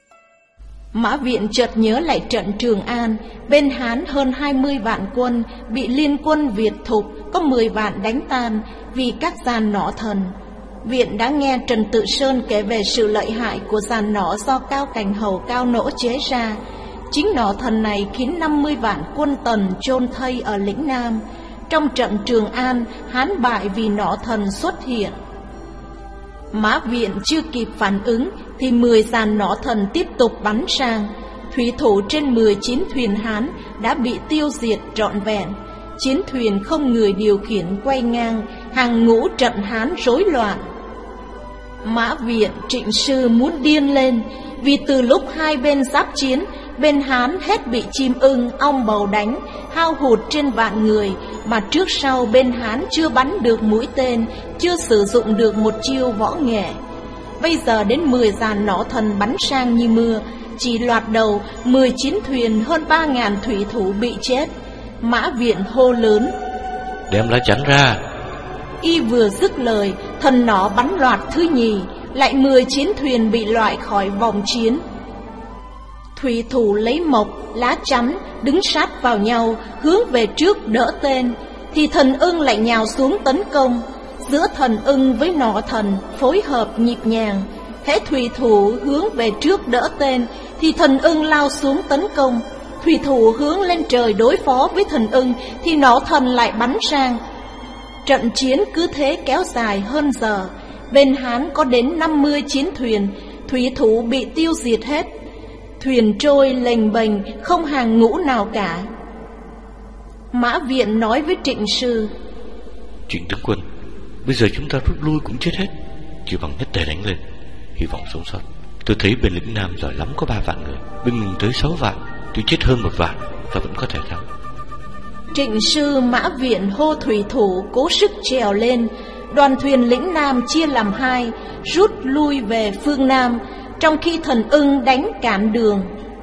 Mã Viện chợt nhớ lại trận Trường An, bên Hán hơn hai mươi vạn quân bị liên quân Việt Thục có mười vạn đánh tan vì các giàn nỏ thần. Viện đã nghe Trần Tự Sơn kể về sự lợi hại của giàn nỏ do Cao Cảnh Hầu Cao Nỗ chế ra. Chính nỏ thần này khiến năm mươi vạn quân Tần chôn thây ở lĩnh Nam. Trong trận Trường An, Hán bại vì nỏ thần xuất hiện. Mã Viện chưa kịp phản ứng thì mười giàn nỏ thần tiếp tục bắn sang. Thủy thủ trên mười chín thuyền Hán đã bị tiêu diệt trọn vẹn. Chiến thuyền không người điều khiển quay ngang, hàng ngũ trận Hán rối loạn. Mã Viện, Trịnh Sư muốn điên lên, vì từ lúc hai bên giáp chiến, bên Hán hết bị chim ưng, ong bầu đánh, hao hụt trên vạn người, mà trước sau bên Hán chưa bắn được mũi tên, chưa sử dụng được một chiêu võ nghệ. Bây giờ đến mười giàn nỏ thần bắn sang như mưa, chỉ loạt đầu mười chín thuyền hơn ba ngàn thủy thủ bị chết. Mã Viện hô lớn: Đem lá chắn ra! Y vừa dứt lời, thần nỏ bắn loạt thứ nhì, lại mười chín thuyền bị loại khỏi vòng chiến. Thủy thủ lấy mộc, lá chắn, đứng sát vào nhau, hướng về trước đỡ tên, thì Thần Ưng lại nhào xuống tấn công. Giữa Thần Ưng với nỏ thần phối hợp nhịp nhàng. Hễ thủy thủ hướng về trước đỡ tên, thì Thần Ưng lao xuống tấn công. Thủy thủ hướng lên trời đối phó với Thần Ưng, thì nỏ thần lại bắn sang. Trận chiến cứ thế kéo dài hơn giờ. Bên Hán có đến năm mươi chiến thuyền, thủy thủ bị tiêu diệt hết. Thuyền trôi lềnh bềnh, không hàng ngũ nào cả. Mã Viện nói với Trịnh Sư: Trịnh tướng quân, bây giờ chúng ta rút lui cũng chết hết, chỉ bằng nhất tề đánh lên, hy vọng sống sót. Tôi thấy bên lĩnh Nam giỏi lắm có ba vạn người, bên mình tới sáu vạn, tôi chết hơn một vạn và vẫn có thể thắng. Trịnh Sư Mã Viện hô thủy thủ cố sức trèo lên. Đoàn thuyền lĩnh Nam chia làm hai, rút lui về phương Nam, trong khi Thần Ưng đánh cản đường.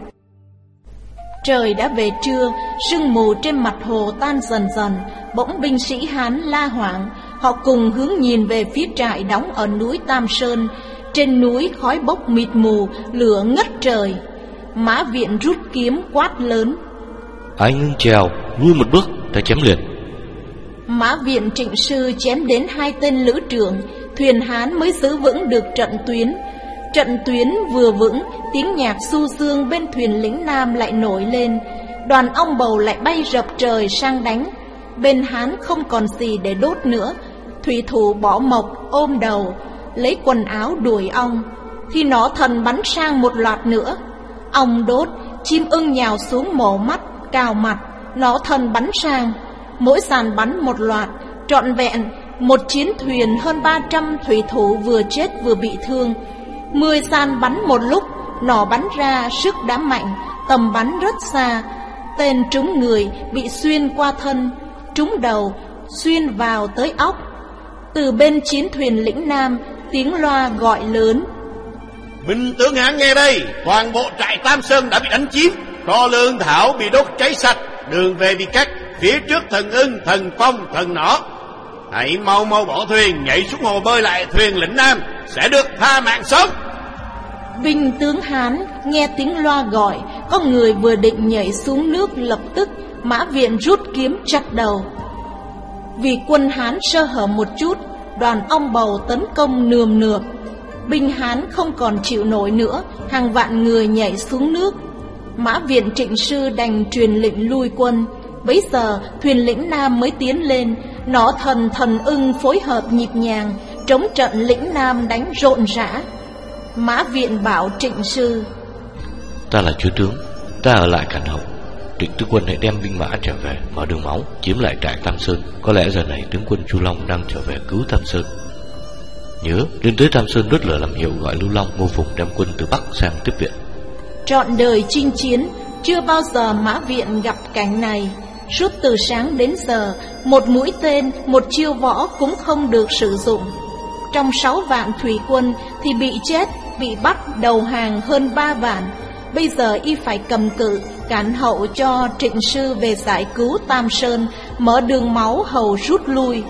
Trời đã về trưa, sương mù trên mặt hồ tan dần dần. Bỗng binh sĩ Hán la hoảng, họ cùng hướng nhìn về phía trại đóng ở núi Tam Sơn. Trên núi khói bốc mịt mù, lửa ngất trời. Mã Viện rút kiếm quát lớn: Ai ngưng chèo, lui một bước, ta chém liền. Mã Viện Trịnh Sư chém đến hai tên lữ trưởng, thuyền Hán mới giữ vững được trận tuyến. Trận tuyến vừa vững, tiếng nhạc du dương bên thuyền lĩnh Nam lại nổi lên. Đoàn ong bầu lại bay rập trời sang đánh. Bên Hán không còn gì để đốt nữa. Thủy thủ bỏ mộc ôm đầu, lấy quần áo đuổi ong. Thì nỏ thần bắn sang một loạt nữa. Ong đốt, chim ưng nhào xuống mổ mắt, cào mặt. Nỏ thần bắn sang, mỗi sàn bắn một loạt. Trọn vẹn một chiến thuyền hơn ba trăm thủy thủ vừa chết vừa bị thương. Mười sàn bắn một lúc, nỏ bắn ra sức đã mạnh, tầm bắn rất xa. Tên trúng người bị xuyên qua thân, trúng đầu, xuyên vào tới óc. Từ bên chiến thuyền lĩnh Nam, tiếng loa gọi lớn: Binh tướng Hán nghe đây, toàn bộ trại Tam Sơn đã bị đánh chiếm, kho lương thảo bị đốt cháy sạch, đường về bị cắt, phía trước Thần Ưng, Thần Phong, Thần Nỏ. Hãy mau mau bỏ thuyền, nhảy xuống hồ bơi lại thuyền lĩnh Nam, sẽ được tha mạng sống. Binh tướng Hán nghe tiếng loa gọi, có người vừa định nhảy xuống nước, lập tức Mã Viện rút kiếm chặt đầu. Vì quân Hán sơ hở một chút, đoàn ong bầu tấn công nườm nượp. Binh Hán không còn chịu nổi nữa, hàng vạn người nhảy xuống nước. Mã Viện Trịnh Sư đành truyền lệnh lui quân. Bấy giờ thuyền lĩnh Nam mới tiến lên, Nỏ Thần, Thần Ưng phối hợp nhịp nhàng, trống trận lĩnh Nam đánh rộn rã. Mã Viện bảo Trịnh Sư: Ta là chúa tướng, ta ở lại cản hậu. Trịnh tướng quân hãy đem binh mã trở về, mở đường máu, chiếm lại trại Tam Sơn. Có lẽ giờ này tướng quân Chu Long đang trở về cứu Tam Sơn. Nhớ đến tới Tam Sơn đốt lửa làm hiệu, gọi Lưu Long, Ngô Phùng đem quân từ Bắc sang tiếp viện. Trọn đời chinh chiến, chưa bao giờ Mã Viện gặp cảnh này. Suốt từ sáng đến giờ, một mũi tên, một chiêu võ cũng không được sử dụng. Trong sáu vạn thủy quân thì bị chết, bị bắt đầu hàng hơn ba vạn. Bây giờ y phải cầm cự, cản hậu cho Trịnh Sư về giải cứu Tam Sơn, mở đường máu hầu rút lui.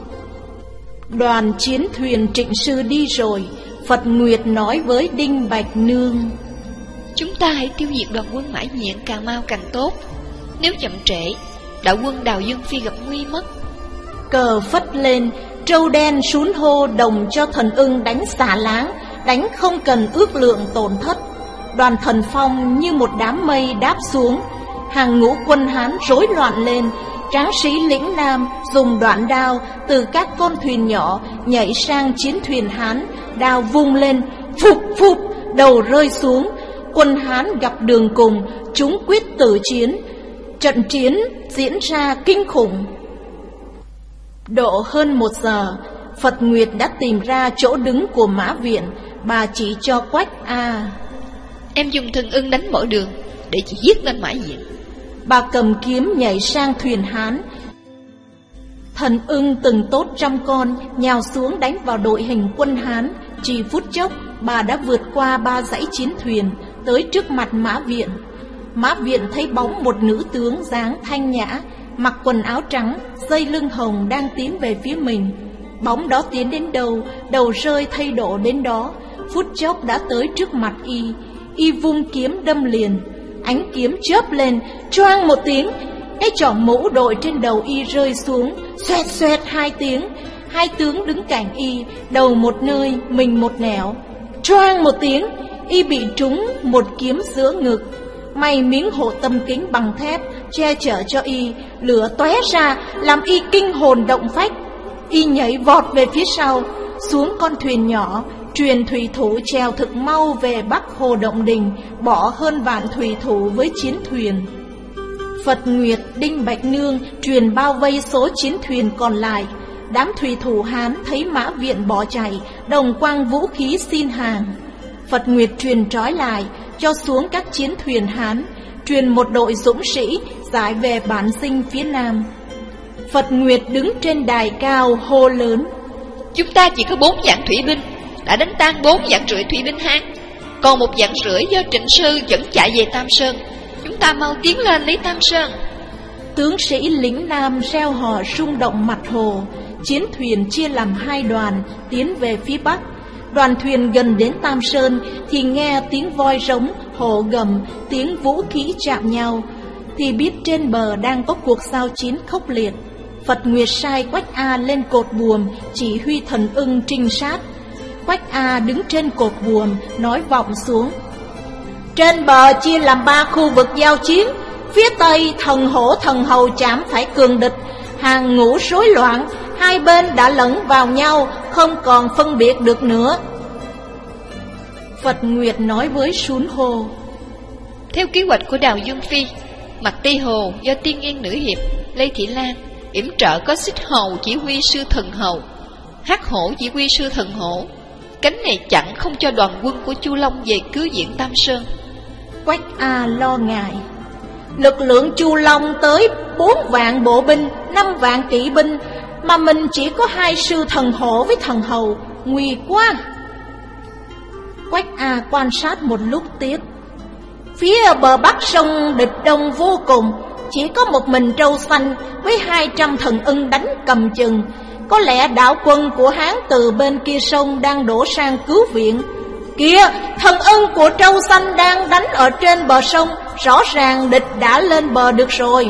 Đoàn chiến thuyền Trịnh Sư đi rồi, Phật Nguyệt nói với Đinh Bạch Nương: Chúng ta hãy tiêu diệt đoàn quân Mã Viện càng mau càng tốt. Nếu chậm trễ, đạo quân Đào Dương Phi gặp nguy mất. Cờ phất lên, trâu đen sún hô đồng cho Thần Ưng đánh xả láng, đánh không cần ước lượng tổn thất. Đoàn Thần Phong như một đám mây đáp xuống. Hàng ngũ quân Hán rối loạn lên. Tráng sĩ lĩnh Nam dùng đoạn đao từ các con thuyền nhỏ nhảy sang chiến thuyền Hán, đao vung lên, phụp phụp, đầu rơi xuống. Quân Hán gặp đường cùng, chúng quyết tử chiến. Trận chiến diễn ra kinh khủng. Độ hơn một giờ, Phật Nguyệt đã tìm ra chỗ đứng của Mã Viện. Bà chỉ cho Quách A: Em dùng Thần Ưng đánh mở đường để chỉ giết lên Mã Viện. Bà cầm kiếm nhảy sang thuyền Hán. Thần Ưng từng tốt trăm con nhào xuống đánh vào đội hình quân Hán. Chỉ phút chốc, bà đã vượt qua ba dãy chiến thuyền, tới trước mặt Mã Viện. Mã Viện thấy bóng một nữ tướng dáng thanh nhã, mặc quần áo trắng, dây lưng hồng đang tiến về phía mình. Bóng đó tiến đến đâu, đầu rơi thay độ đến đó. Phút chốc đã tới trước mặt y. Y vung kiếm đâm liền. Ánh kiếm chớp lên, choang một tiếng, cái chỏm mũ đội trên đầu y rơi xuống, xoẹt xoẹt hai tiếng. Hai tướng đứng cạnh y, đầu một nơi, mình một nẻo. Choang một tiếng, y bị trúng một kiếm giữa ngực. May miếng hộ tâm kính bằng thép che chở cho y, lửa tóe ra làm y kinh hồn động phách. Y nhảy vọt về phía sau, xuống con thuyền nhỏ, truyền thủy thủ chèo thực mau về Bắc Hồ Động Đình, bỏ hơn vạn thủy thủ với chiến thuyền. Phật Nguyệt, Đinh Bạch Nương truyền bao vây số chiến thuyền còn lại. Đám thủy thủ Hán thấy Mã Viện bỏ chạy, đồng quang vũ khí xin hàng. Phật Nguyệt truyền trói lại, cho xuống các chiến thuyền Hán, truyền một đội dũng sĩ giải về bản Dinh phía Nam. Phật Nguyệt đứng trên đài cao hô lớn: Chúng ta chỉ có bốn vạn thủy binh, đã đánh tan bốn vạn rưỡi thủy binh Hán, còn một vạn rưỡi do Trịnh Sư dẫn chạy về Tam Sơn. Chúng ta mau tiến lên lấy Tam Sơn. Tướng sĩ lĩnh Nam reo hò rung động mặt hồ. Chiến thuyền chia làm hai đoàn tiến về phía Bắc. Đoàn thuyền gần đến Tam Sơn thì nghe tiếng voi rống, hổ gầm, tiếng vũ khí chạm nhau, thì biết trên bờ đang có cuộc giao chiến khốc liệt. Phật Nguyệt sai Quách A lên cột buồm chỉ huy Thần Ưng trinh sát. Quách A đứng trên cột buồm nói vọng xuống: Trên bờ chia làm ba khu vực giao chiến. Phía Tây thần hổ thần hầu chạm phải cường địch, hàng ngũ rối loạn, hai bên đã lẫn vào nhau, không còn phân biệt được nữa. Phật Nguyệt nói với Sún Hồ: Theo kế hoạch của Đào Dương Phi, mặt Tây Hồ do Tiên Yên Nữ Hiệp, Lê Thị Lan yểm trợ có Xích Hầu chỉ huy sư thần hầu, Hắc Hổ chỉ huy sư thần hổ. Cánh này chặn không cho đoàn quân của Chu Long về cứu viện Tam Sơn. Quách A lo ngại: Lực lượng Chu Long tới bốn vạn bộ binh, năm vạn kỵ binh, mà mình chỉ có hai sư thần hổ với thần hầu, nguy quá. Quách A quan sát một lúc tiếp: Phía bờ bắc sông địch đông vô cùng, chỉ có một mình Trâu Xanh với hai trăm thần ưng đánh cầm chừng. Có lẽ đạo quân của Hán từ bên kia sông đang đổ sang cứu viện. Kìa, thần ưng của Trâu Xanh đang đánh ở trên bờ sông, rõ ràng địch đã lên bờ được rồi.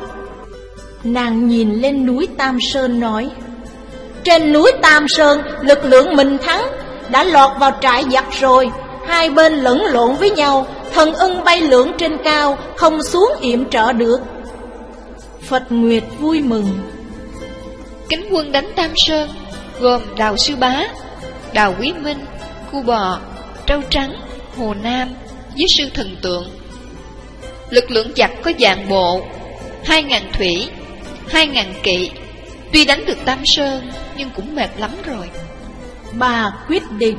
Nàng nhìn lên núi Tam Sơn nói: trên núi Tam Sơn, lực lượng mình thắng đã lọt vào trại giặc rồi. Hai bên lẫn lộn với nhau, thần ưng bay lượn trên cao, không xuống yểm trợ được. Phật Nguyệt vui mừng: cánh quân đánh Tam Sơn gồm Đào Sư Bá, Đào Quý Minh, Cu Bò, Trâu Trắng, Hồ Nam với Sư Thần Tượng. Lực lượng giặc có vạn bộ, hai ngàn thủy, hai ngàn kỵ. Tuy đánh được Tam Sơn nhưng cũng mệt lắm rồi. Bà quyết định.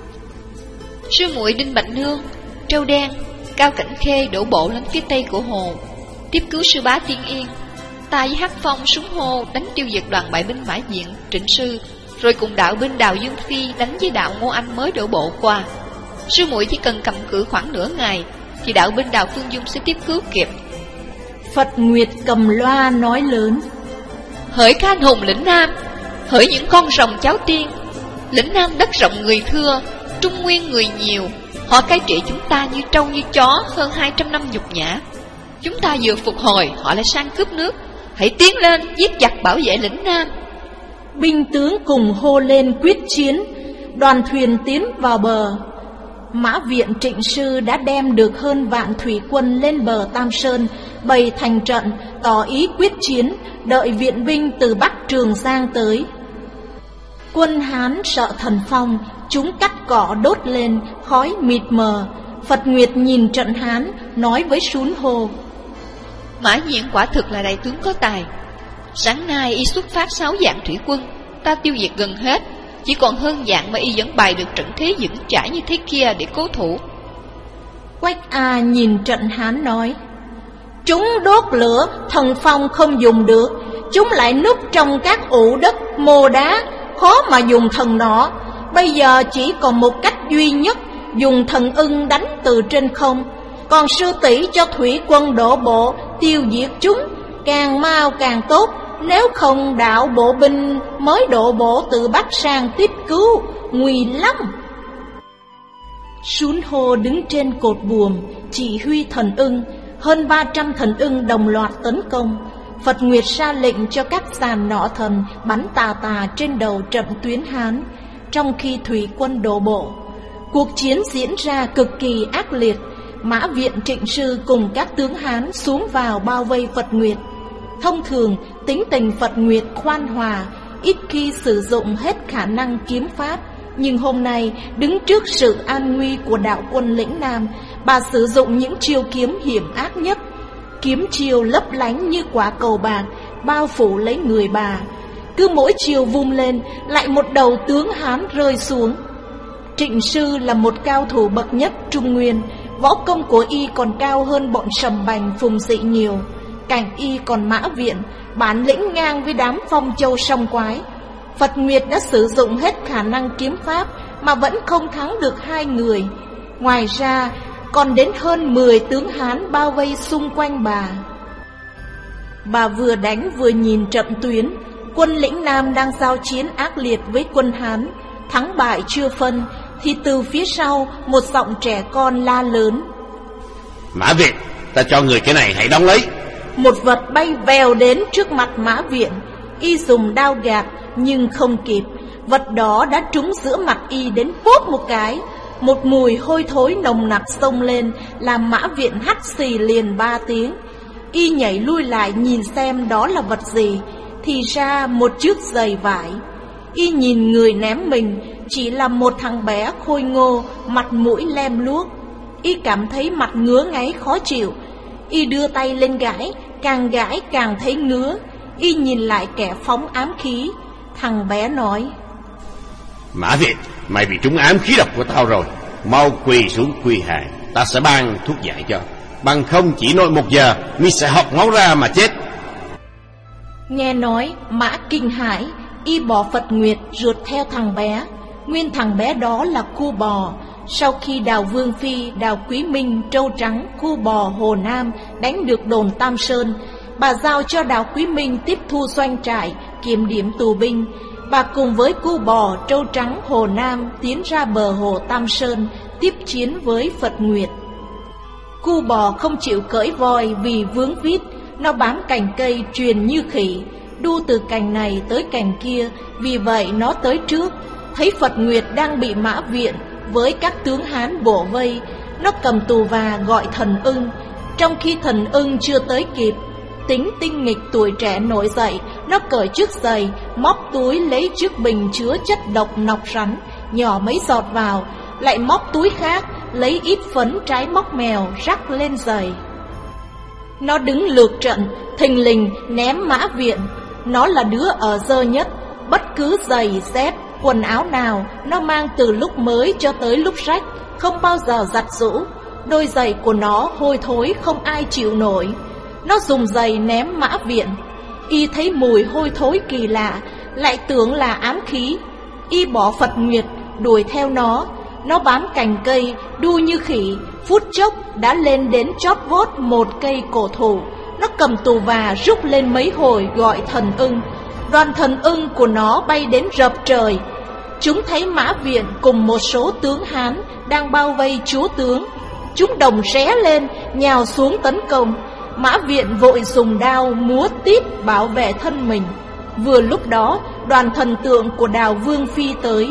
Sư muội Đinh Bạch Nương, Trâu Đen, Cao Cảnh Khê đổ bộ lên phía tây của hồ, tiếp cứu Sư Bá Tiên Yên. Ta với Hắc Phong súng hô đánh tiêu diệt đoàn bại binh Mã Diện, Trịnh Sư, rồi cùng đạo binh Đào Dương Phi đánh với đạo Ngô Anh mới đổ bộ qua. Sư muội chỉ cần cầm cự khoảng nửa ngày thì đạo binh Đào Phương Dung sẽ tiếp cứu kịp. Phật Nguyệt cầm loa nói lớn: hỡi các anh hùng lĩnh Nam, hỡi những con rồng cháu tiên, lĩnh Nam đất rộng người thưa, Trung Nguyên người nhiều, họ cai trị chúng ta như trâu như chó hơn hai trăm năm nhục nhã. Chúng ta vừa phục hồi, họ lại sang cướp nước. Hãy tiến lên giết giặc bảo vệ lĩnh Nam. Binh tướng cùng hô lên quyết chiến. Đoàn thuyền tiến vào bờ. Mã viện Trịnh Sư đã đem được hơn vạn thủy quân lên bờ Tam Sơn, bày thành trận, tỏ ý quyết chiến, đợi viện binh từ Bắc Trường Giang tới. Quân Hán sợ thần phong, chúng cắt cỏ đốt lên, khói mịt mờ. Phật Nguyệt nhìn trận Hán, nói với Sún Hô: Mã Diện quả thực là đại tướng có tài. Sáng nay y xuất phát sáu vạn thủy quân, ta tiêu diệt gần hết, chỉ còn hơn vạn mà y vẫn bày được trận thế vững chãi như thế kia để cố thủ. Quách A nhìn trận Hán nói: chúng đốt lửa, thần phong không dùng được. Chúng lại núp trong các ụ đất mồ đá, khó mà dùng thần nỏ. Bây giờ chỉ còn một cách duy nhất, dùng thần ưng đánh từ trên không. Còn sư tỷ cho thủy quân đổ bộ, tiêu diệt chúng, càng mau càng tốt. Nếu không đạo bộ binh mới đổ bộ từ Bắc sang tiếp cứu, nguy lắm. Sún Hô đứng trên cột buồm, chỉ huy thần ưng. Hơn ba trăm thần ưng đồng loạt tấn công. Phật Nguyệt ra lệnh cho các giàn nỏ thần bắn tà tà trên đầu trận tuyến Hán, trong khi thủy quân đổ bộ. Cuộc chiến diễn ra cực kỳ ác liệt. Mã viện Trịnh Sư cùng các tướng Hán xuống vào bao vây Phật Nguyệt. Thông thường, tính tình Phật Nguyệt khoan hòa, ít khi sử dụng hết khả năng kiếm pháp. Nhưng hôm nay, đứng trước sự an nguy của đạo quân lĩnh Nam, bà sử dụng những chiêu kiếm hiểm ác nhất. Kiếm chiêu lấp lánh như quả cầu bạc, bao phủ lấy người bà. Cứ mỗi chiều vung lên, lại một đầu tướng Hán rơi xuống. Trịnh Sư là một cao thủ bậc nhất Trung Nguyên. Võ công của y còn cao hơn bọn Sầm Bành Phùng Dị nhiều. Cạnh y còn Mã Viện, bản lĩnh ngang với đám Phong Châu Song Quái. Phật Nguyệt đã sử dụng hết khả năng kiếm pháp mà vẫn không thắng được hai người. Ngoài ra còn đến hơn mười tướng Hán bao vây xung quanh bà. Bà vừa đánh vừa nhìn trận tuyến. Quân lĩnh Nam đang giao chiến ác liệt với quân Hán. Thắng bại chưa phân, thì từ phía sau một giọng trẻ con la lớn: Mã Viện, ta cho người cái này, hãy đóng lấy. Một vật bay vèo đến trước mặt Mã Viện. Y dùng đao gạt nhưng không kịp. Vật đó đã trúng giữa mặt y đến bốp một cái. Một mùi hôi thối nồng nặc xông lên, làm Mã Viện hắt xì liền ba tiếng. Y nhảy lui lại nhìn xem đó là vật gì. Thì ra một chiếc giày vải. Y nhìn người ném mình, chỉ là một thằng bé khôi ngô, mặt mũi lem luốc. Y cảm thấy mặt ngứa ngáy khó chịu. Y đưa tay lên gãi, càng gãi càng thấy ngứa. Y nhìn lại kẻ phóng ám khí. Thằng bé nói: Mã Viện, mày bị trúng ám khí độc của tao rồi. Mau quỳ xuống quy hạ, ta sẽ ban thuốc giải cho. Bằng không chỉ nội một giờ, mi sẽ học máu ra mà chết. Nghe nói, Mã kinh hãi. Y bỏ Phật Nguyệt rượt theo thằng bé. Nguyên thằng bé đó là Cu Bò. Sau khi Đào Vương Phi, Đào Quý Minh, Trâu Trắng, Cu Bò, Hồ Nam đánh được đồn Tam Sơn, bà giao cho Đào Quý Minh tiếp thu doanh trại, kiểm điểm tù binh. Bà cùng với Cu Bò, Trâu Trắng, Hồ Nam tiến ra bờ hồ Tam Sơn, tiếp chiến với Phật Nguyệt. Cu bò không chịu cưỡi voi vì vướng vít, nó bám cành cây truyền như khỉ, đu từ cành này tới cành kia. Vì vậy nó tới trước, thấy Phật Nguyệt đang bị Mã Viện với các tướng Hán bổ vây. Nó cầm tù và gọi Thần Ưng. Trong khi Thần Ưng chưa tới kịp, tính tinh nghịch tuổi trẻ nổi dậy. Nó cởi chiếc giày, móc túi lấy chiếc bình chứa chất độc nọc rắn, nhỏ mấy giọt vào, lại móc túi khác, lấy ít phấn trái móc mèo rắc lên giày. Nó đứng lược trận, thình lình ném Mã Viện. Nó là đứa ở dơ nhất, bất cứ giày dép, quần áo nào nó mang từ lúc mới cho tới lúc rách, không bao giờ giặt giũ. Đôi giày của nó hôi thối không ai chịu nổi. Nó dùng giày ném Mã Viện. Y thấy mùi hôi thối kỳ lạ, lại tưởng là ám khí. Y bỏ Phật Nguyệt đuổi theo nó. Nó bám cành cây đu như khỉ, phút chốc đã lên đến chót vót một cây cổ thụ. Nó cầm tù và rút lên mấy hồi gọi Thần Ưng. Đoàn Thần Ưng của nó bay đến rập trời. Chúng thấy Mã Viện cùng một số tướng Hán đang bao vây chúa tướng. Chúng đồng ré lên, nhào xuống tấn công. Mã Viện vội dùng đao múa tít bảo vệ thân mình. Vừa lúc đó, đoàn thần tượng của Đào Vương Phi tới.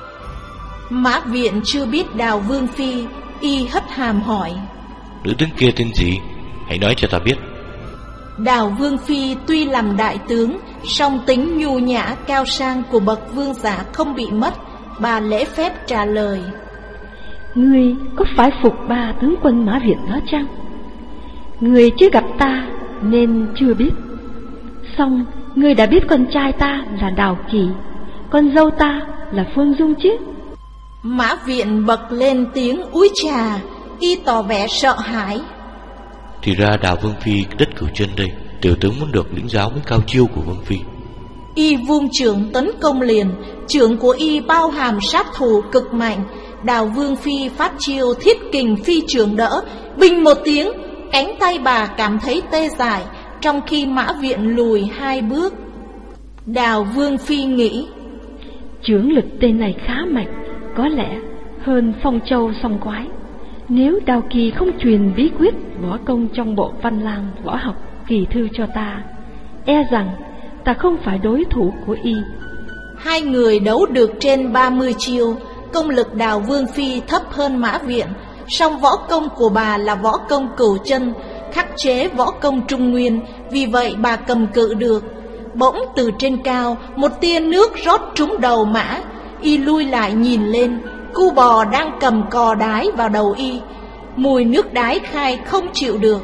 Mã Viện chưa biết Đào Vương Phi, y hất hàm hỏi: Nữ tướng kia tên gì? Hãy nói cho ta biết. Đào Vương Phi tuy làm đại tướng, song tính nhu nhã cao sang của bậc vương giả không bị mất. Bà lễ phép trả lời: Ngươi có phải phục ba tướng quân Mã Viện đó chăng? Ngươi chưa gặp ta nên chưa biết. Song ngươi đã biết con trai ta là Đào Kỳ, con dâu ta là Phương Dung chứ? Mã Viện bật lên tiếng úi chà, y tỏ vẻ sợ hãi. Thì ra Đào Vương Phi đất cửu chân đây, tiểu tướng muốn được lĩnh giáo với cao chiêu của Vương Phi. Y vung chưởng tấn công liền, chưởng của y bao hàm sát thủ cực mạnh. Đào Vương Phi phát chiêu thiết kình phi chưởng đỡ, bình một tiếng, cánh tay bà cảm thấy tê dại, trong khi Mã Viện lùi hai bước. Đào Vương Phi nghĩ: Chưởng lực tên này khá mạnh, có lẽ hơn Phong Châu Song Quái. Nếu Đào Kỳ không truyền bí quyết võ công trong bộ Văn Lang võ học kỳ thư cho ta, e rằng ta không phải đối thủ của y. Hai người đấu được trên ba mươi chiêu. Công lực Đào Vương Phi thấp hơn Mã Viện, song võ công của bà là võ công cửu chân, khắc chế võ công Trung Nguyên, vì vậy bà cầm cự được. Bỗng từ trên cao, một tia nước rót trúng đầu Mã. Y lui lại nhìn lên, cu bò đang cầm cò đái vào đầu y. Mùi nước đái khai không chịu được.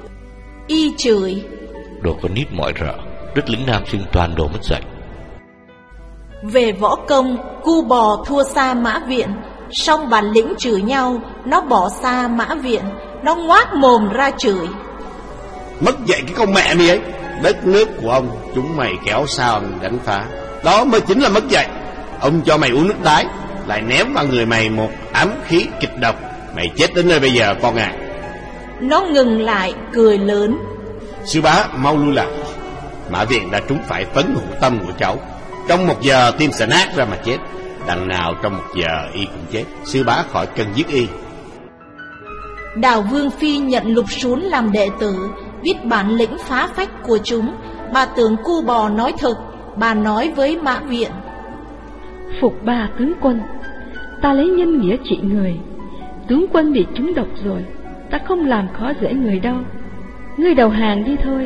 Y chửi: Đồ con nít mọi rợ, đất lĩnh Nam sinh toàn đồ mất dạy. Về võ công, cu bò thua xa Mã Viện, song bản lĩnh chửi nhau, nó bỏ xa Mã Viện. Nó ngoác mồm ra chửi: Mất dạy cái con mẹ mi ấy. Đất nước của ông chúng mày kéo sao đánh phá, đó mới chính là mất dạy. Ông cho mày uống nước đái, lại ném vào người mày một ám khí kịch độc. Mày chết đến nơi bây giờ con à. Nó ngừng lại cười lớn: Sư bá mau lui lại. Mã Viện đã trúng phải phấn hữu tâm của cháu. Trong một giờ tim sẽ nát ra mà chết. Đằng nào trong một giờ y cũng chết. Sư bá khỏi cần giết y. Đào Vương Phi nhận Lục Sún làm đệ tử, biết bản lĩnh phá phách của chúng. Bà tưởng cu bò nói thật. Bà nói với Mã Viện: Phục ba tướng quân, ta lấy nhân nghĩa trị người. Tướng quân bị trúng độc rồi, ta không làm khó dễ người đâu. Ngươi đầu hàng đi thôi.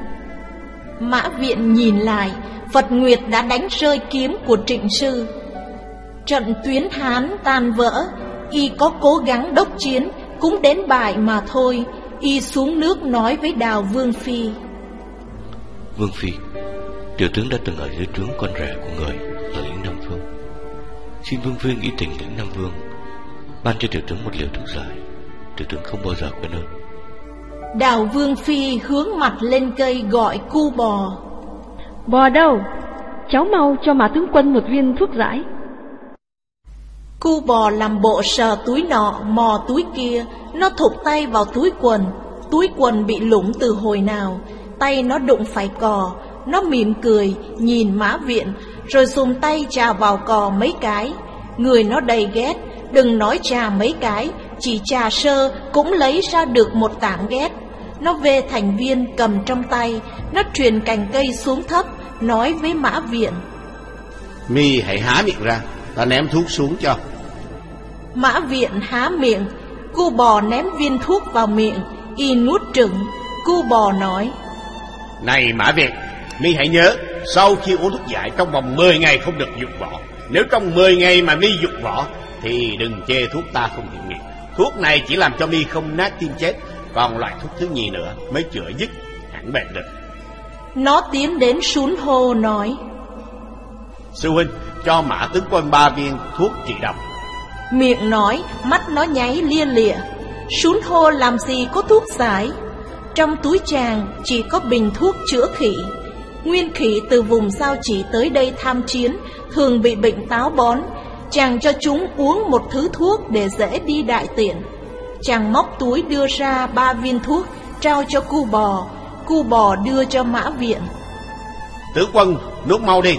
Mã Viện nhìn lại, Phật Nguyệt đã đánh rơi kiếm của Trịnh Sư. Trận tuyến Hán tan vỡ. Y có cố gắng đốc chiến cũng đến bại mà thôi. Y xuống nước nói với Đào Vương Phi: Vương Phi, tiểu tướng đã từng ở dưới trướng con rể của người ở lĩnh Nam Vương. Xin Vương Phi nghĩ tình lĩnh Nam Vương, ban cho tiểu tướng một liều thuốc giải. Tiểu tướng không bao giờ quên ơn. Đào Vương Phi hướng mặt lên cây gọi cu bò: Bò đâu? Cháu mau cho Mã tướng quân một viên thuốc giải. Cu bò làm bộ sờ túi nọ mò túi kia. Nó thụt tay vào túi quần. Túi quần bị lủng từ hồi nào. Tay nó đụng phải cò. Nó mỉm cười nhìn Mã Viện, rồi dùng tay chà vào cò mấy cái. Người nó đầy ghét. Đừng nói trà mấy cái, chỉ trà sơ cũng lấy ra được một tảng ghét. Nó về thành viên cầm trong tay, nó truyền cành cây xuống thấp, nói với Mã Viện: Mi hãy há miệng ra, ta ném thuốc xuống cho. Mã Viện há miệng, cu bò ném viên thuốc vào miệng, y nuốt trừng. Cu bò nói: Này Mã Viện, Mi hãy nhớ, sau khi uống thuốc giải trong vòng mười ngày không được dục vỏ. Nếu trong mười ngày mà Mi dục vỏ thì đừng chê thuốc ta không thiện nghiệt. Thuốc này chỉ làm cho Mi không nát tim chết, còn loại thuốc thứ nhì nữa mới chữa dứt hẳn bệnh được. Nó tiến đến Sún Hô nói: Sư huynh, cho Mã tướng quân ba viên thuốc trị độc. Miệng nói, mắt nó nháy lia lịa. Sún Hô làm gì có thuốc giải. Trong túi chàng chỉ có bình thuốc chữa khỉ. Nguyên khỉ từ vùng Giao Chỉ tới đây tham chiến, thường bị bệnh táo bón. Chàng cho chúng uống một thứ thuốc để dễ đi đại tiện. Chàng móc túi đưa ra ba viên thuốc, trao cho cu bò. Cu bò đưa cho Mã Viện. Tướng quân, nuốt mau đi.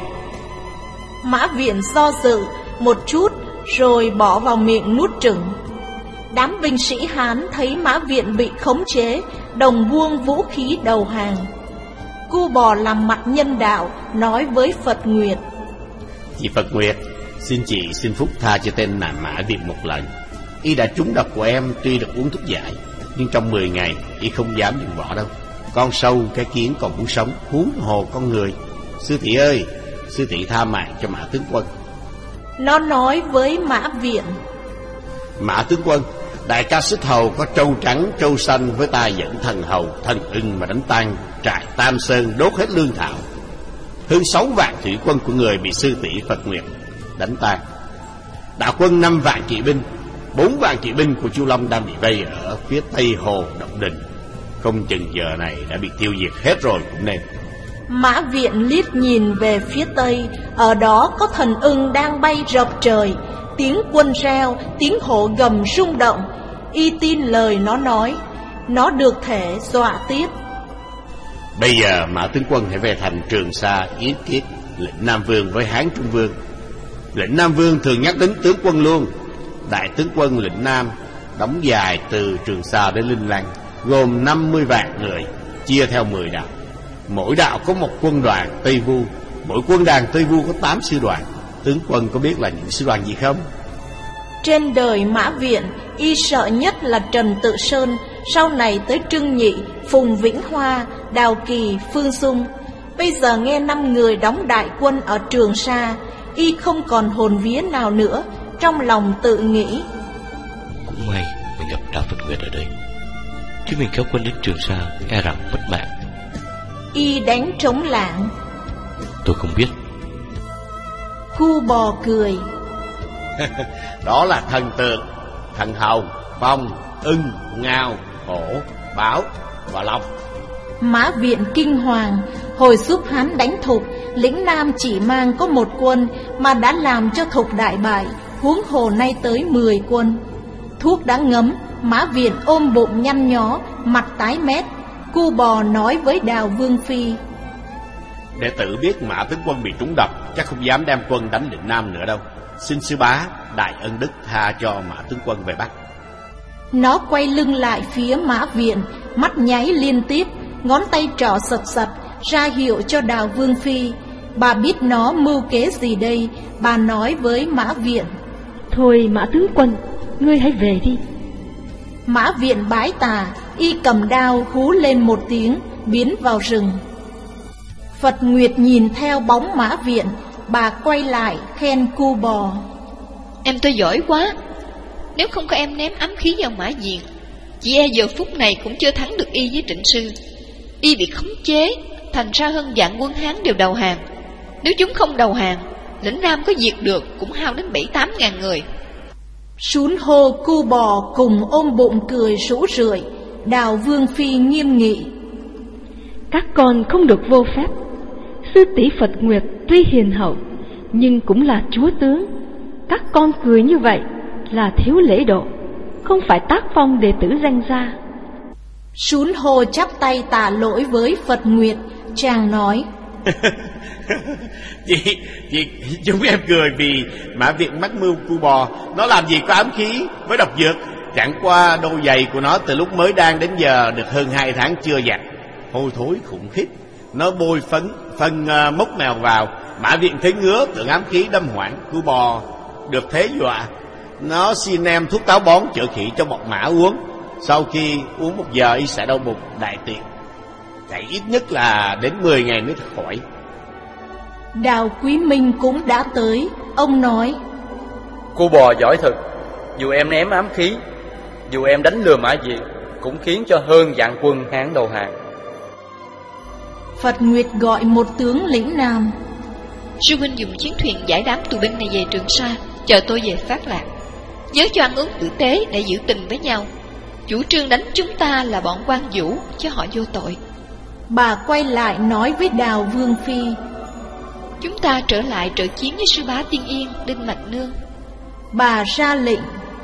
Mã Viện do dự một chút rồi bỏ vào miệng nuốt chửng. Đám binh sĩ Hán thấy Mã Viện bị khống chế, đồng buông vũ khí đầu hàng. Cu bò làm mặt nhân đạo, nói với Phật Nguyệt: Chị Phật Nguyệt, xin chị xin phúc tha cho tên là Mã Viện một lần. Y đã trúng độc của em, tuy được uống thuốc giải, nhưng trong mười ngày y không dám dùng võ đâu. Con sâu cái kiến còn muốn sống, huống hồ con người. Sư tỷ ơi, sư tỷ tha mạng cho Mã tướng quân. Nó nói với Mã Viện: Mã tướng quân, đại ca Xích Hầu có trâu trắng trâu xanh, với ta dẫn thần hầu thần ưng mà đánh tan trại Tam Sơn, đốt hết lương thảo. Hơn sáu vạn thủy quân của người bị sư tỷ Phật Nguyệt đánh tan. Đạo quân năm vạn kỵ binh, bốn vạn kỵ binh của Chu Long đang bị vây ở phía tây hồ Động Đình. Không chừng giờ này đã bị tiêu diệt hết rồi cũng nên. Mã Viện liếc nhìn về phía tây, ở đó có thần ưng đang bay rập trời. Tiếng quân reo, tiếng hổ gầm rung động. Y tin lời nó nói, nó được thể dọa tiếp. Bây giờ Mã tướng quân hãy về thành Trường Sa yết kiết lệnh Nam Vương với Hán Trung Vương. Lệnh Nam Vương thường nhắc đến tướng quân luôn. Đại tướng quân lệnh Nam đóng dài từ Trường Sa đến Linh Lăng, gồm năm mươi vạn người, chia theo mười đạo. Mỗi đạo có một quân đoàn Tây Vu. Mỗi quân đoàn Tây Vu có tám sư đoàn. Tướng quân có biết là những sư đoàn gì không? Trên đời Mã Viện, y sợ nhất là Trần Tự Sơn, sau này tới Trưng Nhị, Phùng Vĩnh Hoa, Đào Kỳ, Phương Dung. Bây giờ nghe năm người đóng đại quân ở Trường Sa, y không còn hồn vía nào nữa. Trong lòng tự nghĩ: Cũng may mình gặp Đạo Phật Nguyệt ở đây, chứ mình kéo quân đến Trường Sa e rằng mất mạng. Y đánh trống lảng. Tôi không biết. Cu bò cười. Đó là thần tượng, thần hầu, phong, ưng, ngao, hổ, báo và long. Mã Viện kinh hoàng. Hồi giúp Hán đánh Thục, lĩnh Nam chỉ mang có một quân mà đã làm cho Thục đại bại, huống hồ nay tới mười quân. Thuốc đã ngấm, Mã Viện ôm bụng nhăn nhó, mặt tái mét. Cu bò nói với Đào Vương Phi: Đệ tử biết Mã tướng quân bị trúng độc, chắc không dám đem quân đánh lĩnh Nam nữa đâu. Xin sư bá đại ân đức tha cho Mã tướng quân về Bắc. Nó quay lưng lại phía Mã Viện, mắt nháy liên tiếp, ngón tay trỏ sật sật ra hiệu cho Đào Vương Phi. Bà biết nó mưu kế gì đây. Bà nói với Mã Viện: Thôi Mã tướng quân, ngươi hãy về đi. Mã Viện bái tà, y cầm đao hú lên một tiếng, biến vào rừng. Phật Nguyệt nhìn theo bóng Mã Viện, bà quay lại khen cu bò: Em tôi giỏi quá. Nếu không có em ném ám khí vào Mã Viện, chỉ e giờ phút này cũng chưa thắng được y với Trịnh Sư. Y bị khống chế, thành ra hơn vạn quân Hán đều đầu hàng. Nếu chúng không đầu hàng, lĩnh Nam có diệt được cũng hao đến bảy tám ngàn người. Sún Hô, cu bò cùng ôm bụng cười rũ rượi. Đào Vương Phi nghiêm nghị: Các con không được vô phép. Sư tỷ Phật Nguyệt tuy hiền hậu, nhưng cũng là chúa tướng. Các con cười như vậy là thiếu lễ độ, không phải tác phong đệ tử danh gia. Sún Hô chắp tay tạ lỗi với Phật Nguyệt. Chàng nói: chị, chị, chúng em cười vì Mã Việt mắc mưu cu bò. Nó làm gì có ám khí với độc dược. Chẳng qua đôi giày của nó từ lúc mới đan đến giờ được hơn hai tháng chưa giặt, hôi thối khủng khiếp. Nó bôi phấn phân uh, mốc mèo vào. Mã Viện thấy ngứa, tưởng ám khí đâm hoảng. Cu bò được thế dọa. Nó xin em thuốc táo bón chữa khỉ cho bọn Mã uống. Sau khi uống một giờ y sẽ đau bụng đại tiện, chạy ít nhất là đến mười ngày mới khỏi. Đào Quý Minh cũng đã tới. Ông nói: Cô bò giỏi thật. Dù em ném ám khí, dù em đánh lừa Mã Việt, cũng khiến cho hơn vạn quân Hán đầu hàng. Phật Nguyệt gọi một tướng lĩnh Nam: Sư huynh dùng chiến thuyền giải đám tù binh này về Trường Sa, chờ tôi về Phát Lạc. Nhớ cho ăn uống tử tế để giữ tình với nhau. Chủ trương đánh chúng ta là bọn quan vũ, chứ họ vô tội. Bà quay lại nói với Đào Vương Phi: Chúng ta trở lại trợ chiến với sư bá Tiên Yên, Đinh Mạch Nương. Bà ra lệnh: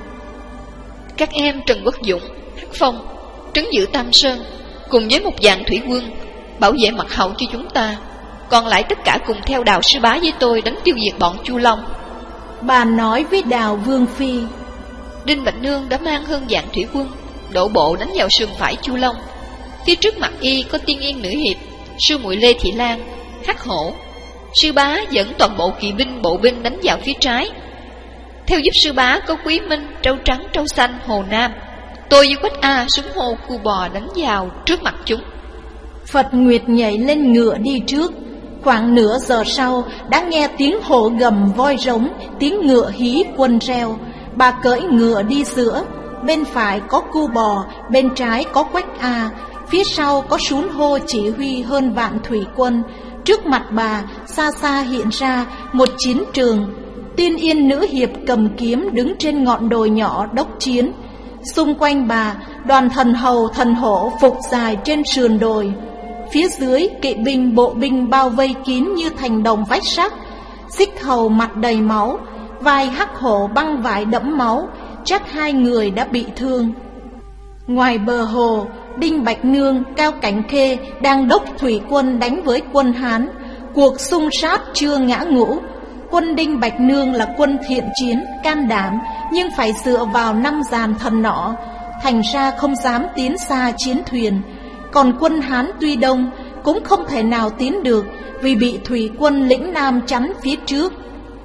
Các em Trần Quốc Dũng, Hắc Phong trấn giữ Tam Sơn, cùng với một vạn thủy quân bảo vệ mặt hậu cho chúng ta. Còn lại tất cả cùng theo Đào sư bá với tôi đánh tiêu diệt bọn Chu Long. Bà nói với Đào Vương Phi: Đinh Bạch Nương đã mang hơn vạn thủy quân đổ bộ đánh vào sườn phải Chu Long. Phía trước mặt y có Tiên Yên Nữ Hiệp, sư muội Lê Thị Lan, Hắc Hổ. Sư bá dẫn toàn bộ kỵ binh bộ binh đánh vào phía trái. Theo giúp sư bá có Quý Minh, Trâu Trắng, Trâu Xanh, Hồ Nam. Tôi với Quách A súng hô cu bò đánh vào trước mặt chúng. Phật Nguyệt nhảy lên ngựa đi trước. Khoảng nửa giờ sau đã nghe tiếng hổ gầm voi rống, tiếng ngựa hí quân reo. Bà cưỡi ngựa đi giữa. Bên phải có cu bò, bên trái có Quách A, phía sau có Sún Hô chỉ huy hơn vạn thủy quân. Trước mặt bà xa xa hiện ra một chiến trường. Tiên Yên Nữ Hiệp cầm kiếm đứng trên ngọn đồi nhỏ đốc chiến. Xung quanh bà, đoàn thần hầu thần hổ phục dài trên sườn đồi. Phía dưới kỵ binh bộ binh bao vây kín như thành đồng vách sắt. Xích hầu mặt đầy máu, vai Hắc Hổ băng vải đẫm máu, chắc hai người đã bị thương. Ngoài bờ hồ, Đinh Bạch Nương, Cao Cảnh Khê đang đốc thủy quân đánh với quân Hán. Cuộc xung sát chưa ngã ngũ. Quân Đinh Bạch Nương là quân thiện chiến, can đảm, nhưng phải dựa vào năm dàn thần nỏ, thành ra không dám tiến xa chiến thuyền. Còn quân Hán tuy đông, cũng không thể nào tiến được, vì bị thủy quân lĩnh Nam chắn phía trước.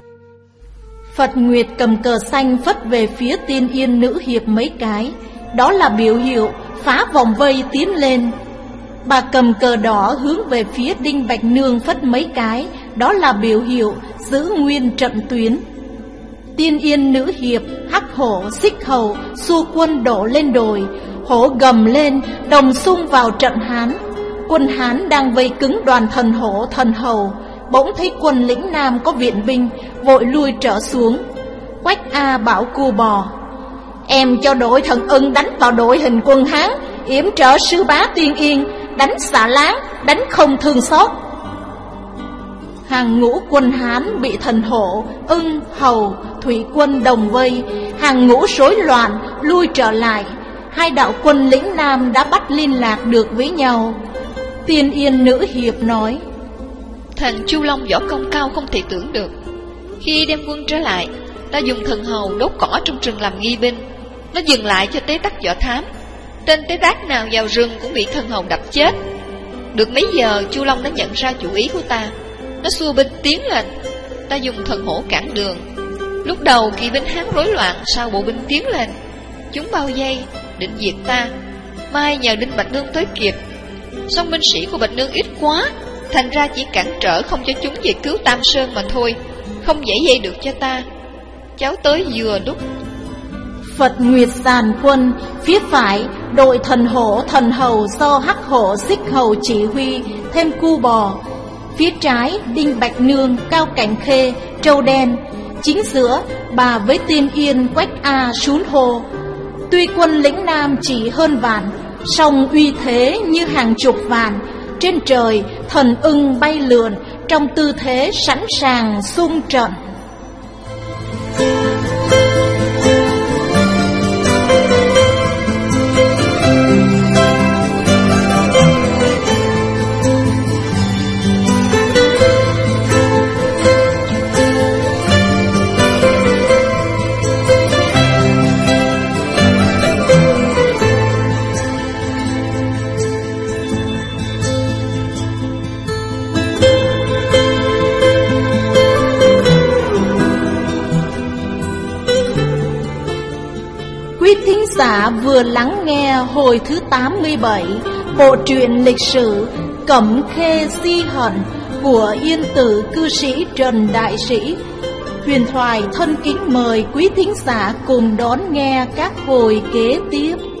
Phật Nguyệt cầm cờ xanh phất về phía Tiên Yên Nữ Hiệp mấy cái, đó là biểu hiệu phá vòng vây tiến lên. Bà cầm cờ đỏ hướng về phía Đinh Bạch Nương phất mấy cái, đó là biểu hiệu giữ nguyên trận tuyến. Tiên Yên Nữ Hiệp, Hắc Hổ, Xích Hầu xua quân đổ lên đồi. Hổ gầm lên, đồng xung vào trận Hán. Quân Hán đang vây cứng đoàn thần hổ thần hầu, bỗng thấy quân lĩnh Nam có viện binh, vội lui trở xuống. Quách A bảo cu bò: Em cho đội thần ưng đánh vào đội hình quân Hán, yểm trợ sư bá Tiên Yên, đánh xạ láng, đánh không thương xót. Hàng ngũ quân Hán bị thần hổ, ưng, hầu, thủy quân đồng vây, hàng ngũ rối loạn lui trở lại. Hai đạo quân lĩnh Nam đã bắt liên lạc được với nhau. Tiên Yên Nữ Hiệp nói: Thằng Chu Long võ công cao không thể tưởng được. Khi đem quân trở lại, ta dùng thần hầu đốt cỏ trong rừng làm nghi binh. Nó dừng lại cho tế tắc võ thám. Tên tế tác nào vào rừng cũng bị thần hầu đập chết. Được mấy giờ, Chu Long đã nhận ra chủ ý của ta. Nó xua binh tiến lên. Ta dùng thần hổ cản đường. Lúc đầu kỵ binh Hán rối loạn, sau bộ binh tiến lên. Chúng bao vây định diệt ta. May nhờ Đinh Bạch Nương tới kịp. Song binh sĩ của Bạch Nương ít quá, thành ra chỉ cản trở không cho chúng về cứu Tam Sơn mà thôi, không dễ dây được cho ta. Cháu tới vừa lúc. Phật Nguyệt dàn quân, phía phải đội thần hổ thần hầu do Hắc Hổ Xích Hầu chỉ huy, thêm cu bò. Phía trái Đinh Bạch Nương, Cao Cảnh Khê, Trâu Đen. Chính giữa bà với Tiên Yên, Quách A, Sún Hô. Tuy quân lĩnh Nam chỉ hơn vạn, song uy thế như hàng chục vạn. Trên trời thần ưng bay lượn trong tư thế sẵn sàng xung trận. Quý thính giả vừa lắng nghe hồi thứ tám mươi bảy bộ truyện lịch sử Cẩm Khê Si Hận của yên tử cư sĩ Trần Đại Sĩ. Huyền Thoại thân kính mời quý thính giả cùng đón nghe các hồi kế tiếp.